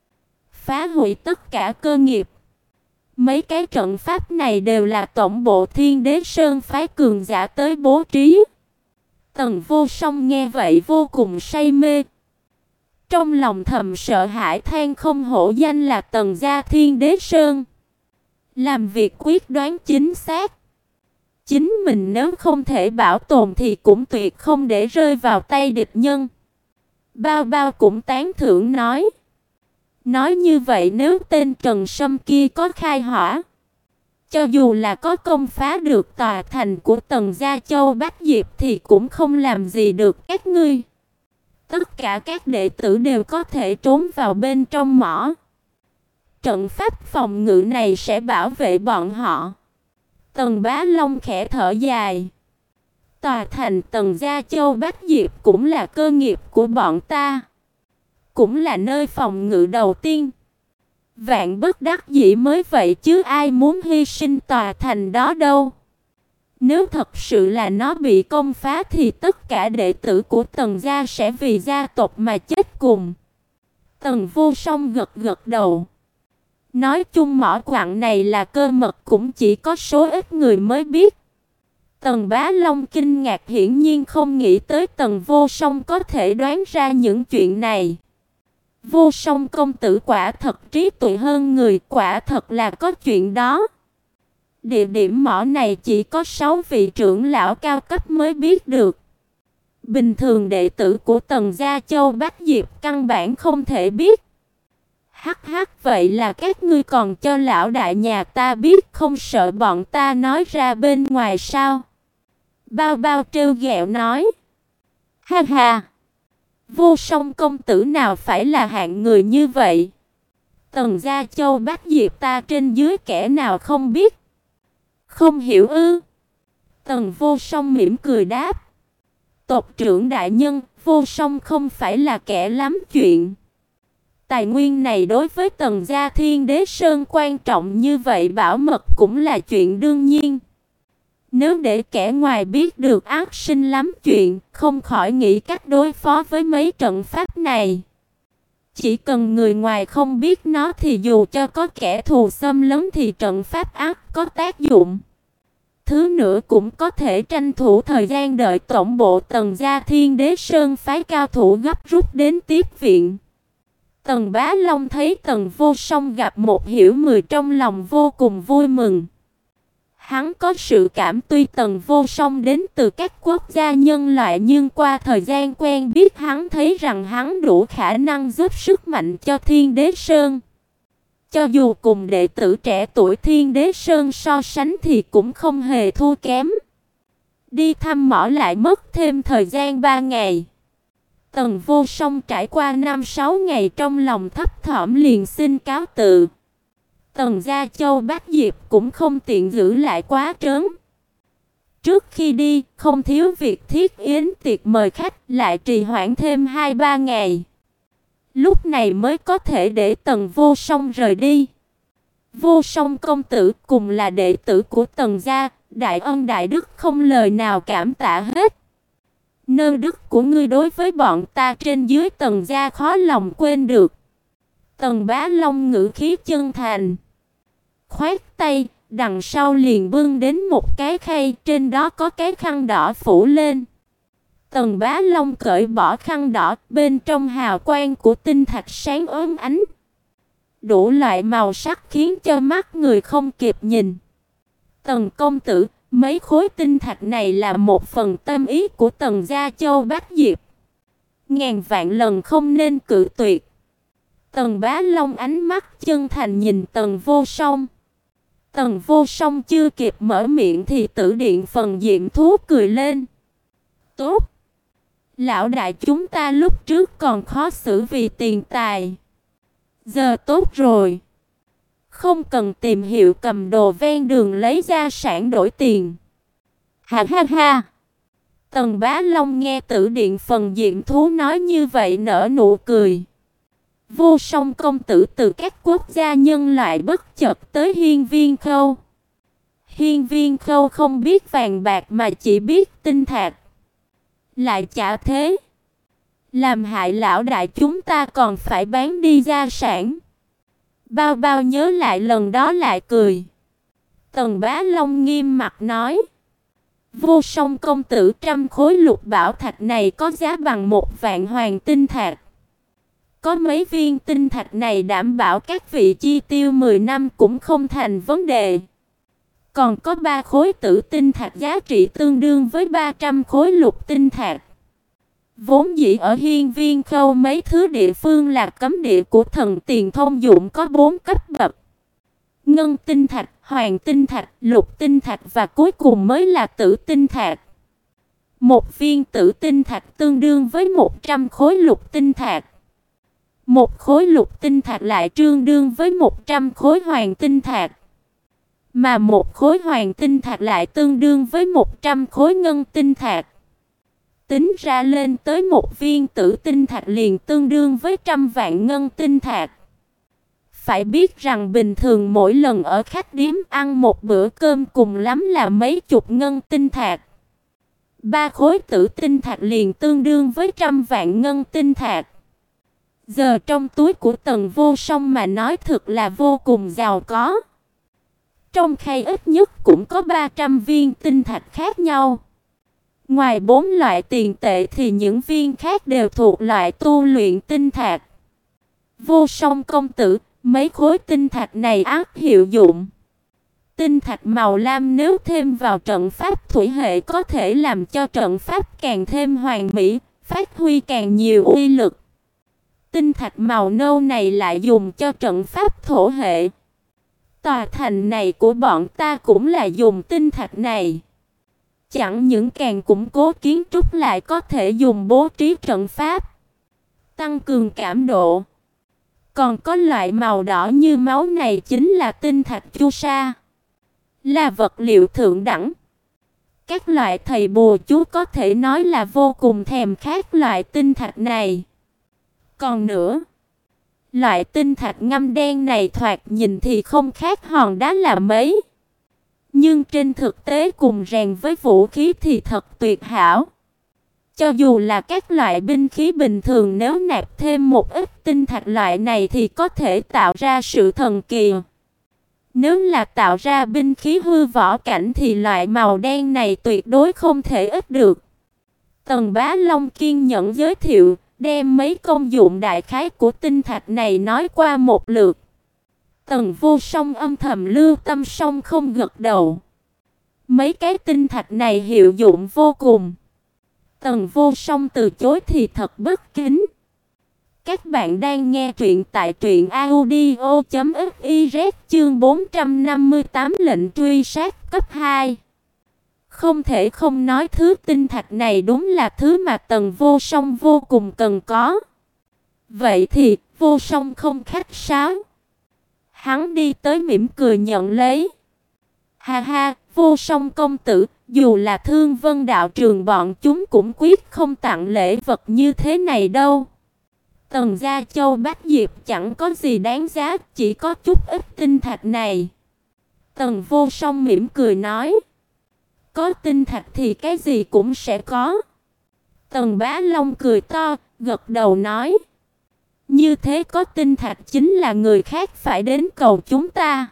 phá hủy tất cả cơ nghiệp. Mấy cái trận pháp này đều là tổng bộ Thiên Đế Sơn phái cường giả tới bố trí. Tần Vô Song nghe vậy vô cùng say mê. Trong lòng thầm sợ hãi than không hổ danh là Tần gia Thiên Đế Sơn. Làm việc quyết đoán chính xác. Chính mình nếu không thể bảo tồn thì cũng tuyệt không để rơi vào tay địch nhân. Bao Bao cũng tán thưởng nói. Nói như vậy nếu tên Trần Sâm kia có khai hỏa, cho dù là có công phá được tòa thành của Tần gia Châu Bách Diệp thì cũng không làm gì được các ngươi. Tất cả các đệ tử đều có thể trốn vào bên trong mỏ. Trận pháp phòng ngự này sẽ bảo vệ bọn họ. Tần Bá Long khẽ thở dài. Tòa thành Tần gia Châu Bách Diệp cũng là cơ nghiệp của bọn ta, cũng là nơi phòng ngự đầu tiên. Vạn bất đắc dĩ mới vậy chứ ai muốn hy sinh tòa thành đó đâu. Nếu thật sự là nó bị công phá thì tất cả đệ tử của Tần gia sẽ vì gia tộc mà chết cùng. Tần Vô Song gật gật đầu. Nói chung mỏ quặng này là cơ mật cũng chỉ có số ít người mới biết. Tần Bá Long kinh ngạc, hiển nhiên không nghĩ tới Tần Vô Song có thể đoán ra những chuyện này. Vô Song công tử quả thật trí tuệ hơn người, quả thật là có chuyện đó. Địa điểm mỏ này chỉ có sáu vị trưởng lão cao cấp mới biết được. Bình thường đệ tử của Tần gia Châu Bách Diệp căn bản không thể biết. Hắc hắc, vậy là các ngươi còn cho lão đại nhà ta biết, không sợ bọn ta nói ra bên ngoài sao? Bao Bao trêu ghẹo nói. Ha ha, Vô Song công tử nào phải là hạng người như vậy. Tần gia Châu Bách Diệp ta trên dưới kẻ nào không biết. Không hiểu ư? Tần Vô Song mỉm cười đáp. Tộc trưởng đại nhân, Vô Song không phải là kẻ lắm chuyện. Tài nguyên này đối với Tần gia Thiên Đế Sơn quan trọng như vậy, bảo mật cũng là chuyện đương nhiên. Nếu để kẻ ngoài biết được ác sinh lắm chuyện, không khỏi nghĩ cách đối phó với mấy trận pháp này. Chỉ cần người ngoài không biết nó thì dù cho có kẻ thù xâm lấn thì trận pháp ác có tác dụng. Thứ nữa cũng có thể tranh thủ thời gian đợi tổng bộ Tần gia Thiên Đế Sơn phái cao thủ gấp rút đến tiếp viện. Tần Bá Long thấy Tần Vô Song gặp một hiểu mười trong lòng vô cùng vui mừng. Hắn có sự cảm, tuy Tần Vô Song đến từ các quốc gia nhân loại nhưng qua thời gian quen biết hắn thấy rằng hắn đủ khả năng giúp sức mạnh cho Thiên Đế Sơn. Cho dù cùng đệ tử trẻ tuổi Thiên Đế Sơn so sánh thì cũng không hề thua kém. Đi thăm mỏ lại mất thêm thời gian ba ngày. Tần Vô Song trải qua năm sáu ngày trong lòng thấp thỏm liền xin cáo từ. Tần gia Châu Bác Diệp cũng không tiện giữ lại quá trớn. Trước khi đi, không thiếu việc thiết yến tiệc mời khách, lại trì hoãn thêm hai ba ngày. Lúc này mới có thể để Tần Vô Song rời đi. Vô Song công tử cùng là đệ tử của Tần gia, đại ân đại đức không lời nào cảm tạ hết. Nơ đức của ngươi đối với bọn ta trên dưới Tần gia khó lòng quên được. Tần Bá Long ngữ khí chân thành, khoát tay, đằng sau liền bưng đến một cái khay, trên đó có cái khăn đỏ phủ lên. Tần Bá Long cởi bỏ khăn đỏ, bên trong hào quang của tinh thạch sáng óng ánh. Đủ loại màu sắc khiến cho mắt người không kịp nhìn. Tần công tử, mấy khối tinh thạch này là một phần tâm ý của Tần gia Châu Bác Diệp. Ngàn vạn lần không nên cự tuyệt. Tần Bá Long ánh mắt chân thành nhìn Tần Vô Song. Tần Vô Song chưa kịp mở miệng thì Tử Điện Phần Diệm Thú cười lên. Tốt! Lão đại chúng ta lúc trước còn khó xử vì tiền tài. Giờ tốt rồi. Không cần tìm hiệu cầm đồ ven đường lấy gia sản đổi tiền. Ha ha ha! Tần Bá Long nghe Tử Điện Phần Diệm Thú nói như vậy nở nụ cười. Vô Song công tử từ các quốc gia nhân loại bất chợt tới Hiên Viên Khâu. Hiên Viên Khâu không biết vàng bạc mà chỉ biết tinh thạch. Lại chả thế. Làm hại lão đại chúng ta còn phải bán đi gia sản. Bao bao nhớ lại lần đó lại cười. Tần Bá Long nghiêm mặt nói. Vô Song công tử, trăm khối lục bảo thạch này có giá bằng một vạn hoàng tinh thạch. Có mấy viên tinh thạch này đảm bảo các vị chi tiêu mười năm cũng không thành vấn đề. Còn có ba khối tử tinh thạch giá trị tương đương với ba trăm khối lục tinh thạch. Vốn dĩ ở Hiên Viên Khâu mấy thứ địa phương là cấm địa của thần tiền thông dụng có bốn cấp bậc. Ngân tinh thạch, hoàng tinh thạch, lục tinh thạch và cuối cùng mới là tử tinh thạch. Một viên tử tinh thạch tương đương với một trăm khối lục tinh thạch. Một khối lục tinh thạch lại tương đương với một trăm khối hoàng tinh thạch. Mà một khối hoàng tinh thạch lại tương đương với một trăm khối ngân tinh thạch. Tính ra lên tới một viên tử tinh thạch liền tương đương với trăm vạn ngân tinh thạch. Phải biết rằng bình thường mỗi lần ở khách điếm ăn một bữa cơm cùng lắm là mấy chục ngân tinh thạch. Ba khối tử tinh thạch liền tương đương với trăm vạn ngân tinh thạch. Giờ trong túi của Tần Vô Song mà nói thực là vô cùng giàu có. Trong khay ít nhất cũng có ba trăm viên tinh thạch khác nhau. Ngoài bốn loại tiền tệ thì những viên khác đều thuộc loại tu luyện tinh thạch. Vô Song công tử, mấy khối tinh thạch này ác hiệu dụng. Tinh thạch màu lam nếu thêm vào trận pháp thủy hệ có thể làm cho trận pháp càng thêm hoàn mỹ, phát huy càng nhiều uy lực. Tinh thạch màu nâu này lại dùng cho trận pháp thổ hệ. Tòa thành này của bọn ta cũng là dùng tinh thạch này. Chẳng những càng củng cố kiến trúc lại có thể dùng bố trí trận pháp, tăng cường cảm độ. Còn có loại màu đỏ như máu này chính là tinh thạch chu sa. là vật liệu thượng đẳng. Các loại thầy bùa chú có thể nói là vô cùng thèm khát loại tinh thạch này. Còn nữa, loại tinh thạch ngăm đen này thoạt nhìn thì không khác hòn đá là mấy, nhưng trên thực tế cùng rèn với vũ khí thì thật tuyệt hảo. Cho dù là các loại binh khí bình thường, nếu nạp thêm một ít tinh thạch loại này thì có thể tạo ra sự thần kỳ. Nếu là tạo ra binh khí hư võ cảnh thì loại màu đen này tuyệt đối không thể ít được. Tần Bá Long kiên nhẫn giới thiệu, đem mấy công dụng đại khái của tinh thạch này nói qua một lượt. Tần Vô Song âm thầm lưu tâm song không gật đầu. Mấy cái tinh thạch này hiệu dụng vô cùng. Tần Vô Song từ chối thì thật bất kính. Các bạn đang nghe truyện tại truyện audio chấm fiz chương bốn trăm năm mươi tám lệnh truy sát cấp hai. Không thể không nói thứ tinh thạch này đúng là thứ mà Tần Vô Song vô cùng cần có. Vậy thì Vô Song không khách sáo. Hắn đi tới mỉm cười nhận lấy. Ha ha, Vô Song công tử, dù là Thương Vân đạo trường bọn chúng cũng quyết không tặng lễ vật như thế này đâu. Tần Gia Châu Bách Diệp chẳng có gì đáng giá, chỉ có chút ít tinh thạch này. Tần Vô Song mỉm cười nói. Có tinh thạch thì cái gì cũng sẽ có. Tần Bá Long cười to, gật đầu nói. Như thế có tinh thạch chính là người khác phải đến cầu chúng ta.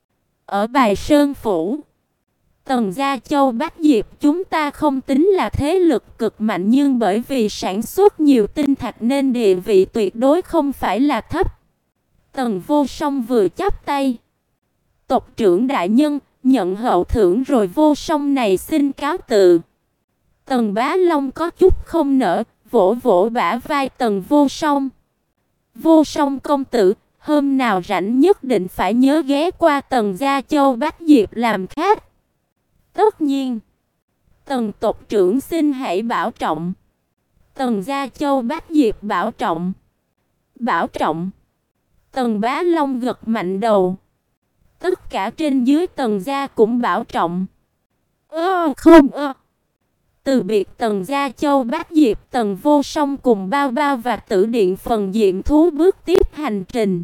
Ở Bài Sơn Phủ, Tần Gia Châu Bách Diệp chúng ta không tính là thế lực cực mạnh, nhưng bởi vì sản xuất nhiều tinh thạch nên địa vị tuyệt đối không phải là thấp. Tần Vô Song vừa chắp tay. Tộc trưởng đại nhân, nhận hậu thưởng rồi. Vô Song này xin cáo từ. Tần Bá Long có chút không nỡ, vỗ vỗ bả vai Tần Vô Song. Vô Song công tử, hôm nào rảnh nhất định phải nhớ ghé qua Tần Gia Châu Bách Diệp làm khách. Tất nhiên. Tần tộc trưởng xin hãy bảo trọng. Tần Gia Châu Bách Diệp bảo trọng. Bảo trọng. Tần Bá Long gật mạnh đầu. Tất cả trên dưới Tần Gia cũng bảo trọng. Ơ không ơ. Từ biệt Tần Gia Châu Bách Diệp, Tần Vô Song cùng Bao Bao và Tử Điện Phần Diệm Thú bước tiếp hành trình.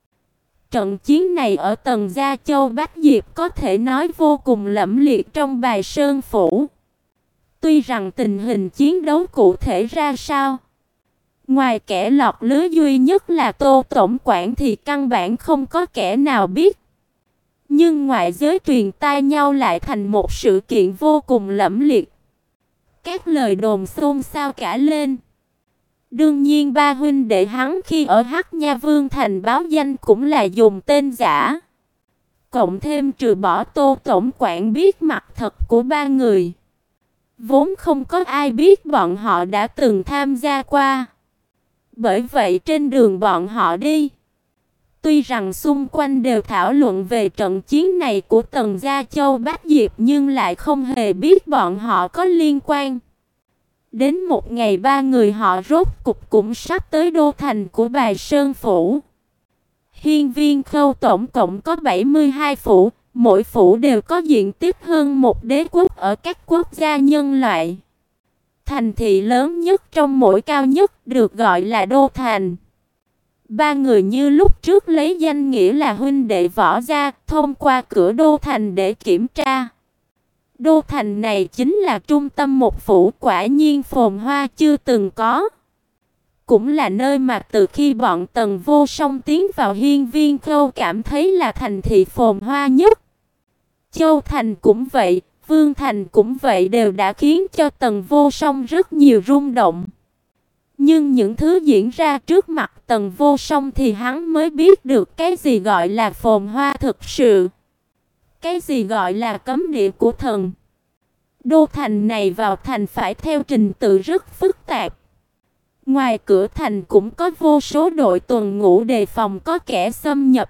Trận chiến này ở Tần Gia Châu Bách Diệp có thể nói vô cùng lẫm liệt trong Bài Sơn Phủ. Tuy rằng tình hình chiến đấu cụ thể ra sao, ngoài kẻ lọt lưới duy nhất là Tô tổng quản thì căn bản không có kẻ nào biết. Nhưng ngoại giới truyền tai nhau lại thành một sự kiện vô cùng lẫm liệt. Các lời đồn xôn xao cả lên. Đương nhiên ba huynh đệ hắn khi ở Hắc Nha Vương thành báo danh cũng là dùng tên giả. Cộng thêm trừ bỏ Tô tổng quản biết mặt thật của ba người, vốn không có ai biết bọn họ đã từng tham gia qua. Bởi vậy trên đường bọn họ đi, tuy rằng xung quanh đều thảo luận về trận chiến này của Tần Gia Châu Bách Diệp, nhưng lại không hề biết bọn họ có liên quan. Đến một ngày ba người họ rốt cục cũng sắp tới đô thành của Bài Sơn Phủ. Hiên Viên Khâu tổng cộng có bảy mươi hai phủ, mỗi phủ đều có diện tích hơn một đế quốc ở các quốc gia nhân loại. Thành thị lớn nhất trong mỗi cao nhất được gọi là đô thành. Ba người như lúc trước lấy danh nghĩa là huynh đệ Võ gia, thông qua cửa đô thành để kiểm tra. Đô thành này chính là trung tâm một phủ, quả nhiên phồn hoa chưa từng có. Cũng là nơi mà từ khi bọn Tần Vô Song tiến vào Hiên Viên Khâu cảm thấy là thành thị phồn hoa nhất. Châu Thành cũng vậy, Vương Thành cũng vậy, đều đã khiến cho Tần Vô Song rất nhiều rung động. Nhưng những thứ diễn ra trước mặt Tần Vô Song thì hắn mới biết được cái gì gọi là phồn hoa thực sự. Cái gì gọi là cấm địa của thần. Đô thành này vào thành phải theo trình tự rất phức tạp. Ngoài cửa thành cũng có vô số đội tuần ngũ đề phòng có kẻ xâm nhập.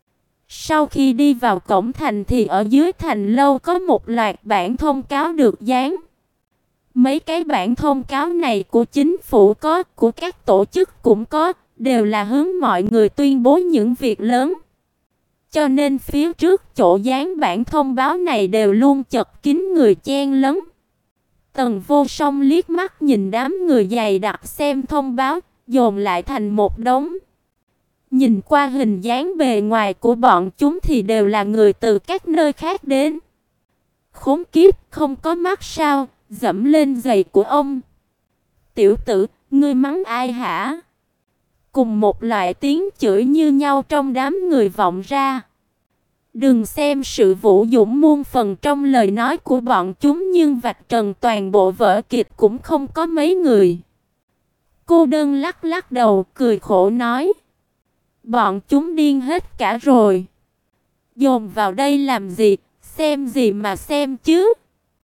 Sau khi đi vào cổng thành thì ở dưới thành lâu có một loạt bản thông cáo được dán. Mấy cái bản thông cáo này của chính phủ có, của các tổ chức cũng có, đều là hướng mọi người tuyên bố những việc lớn. cho nên phía trước chỗ dán bản thông báo này đều luôn chật kín người chen lấn. Tần Vô Song liếc mắt nhìn đám người dày đặc xem thông báo, dồn lại thành một đống. Nhìn qua hình dáng bề ngoài của bọn chúng thì đều là người từ các nơi khác đến. Khốn kiếp, không có mắt sao, dẫm lên giày của ông. Tiểu tử, ngươi mắng ai hả? Cùng một loại tiếng chửi như nhau trong đám người vọng ra. Đừng xem sự vũ dũng muôn phần trong lời nói của bọn chúng, nhưng vạch trần toàn bộ vở kịch cũng không có mấy người. Cô đơn lắc lắc đầu, cười khổ nói: bọn chúng điên hết cả rồi. Dồn vào đây làm gì, xem gì mà xem chứ?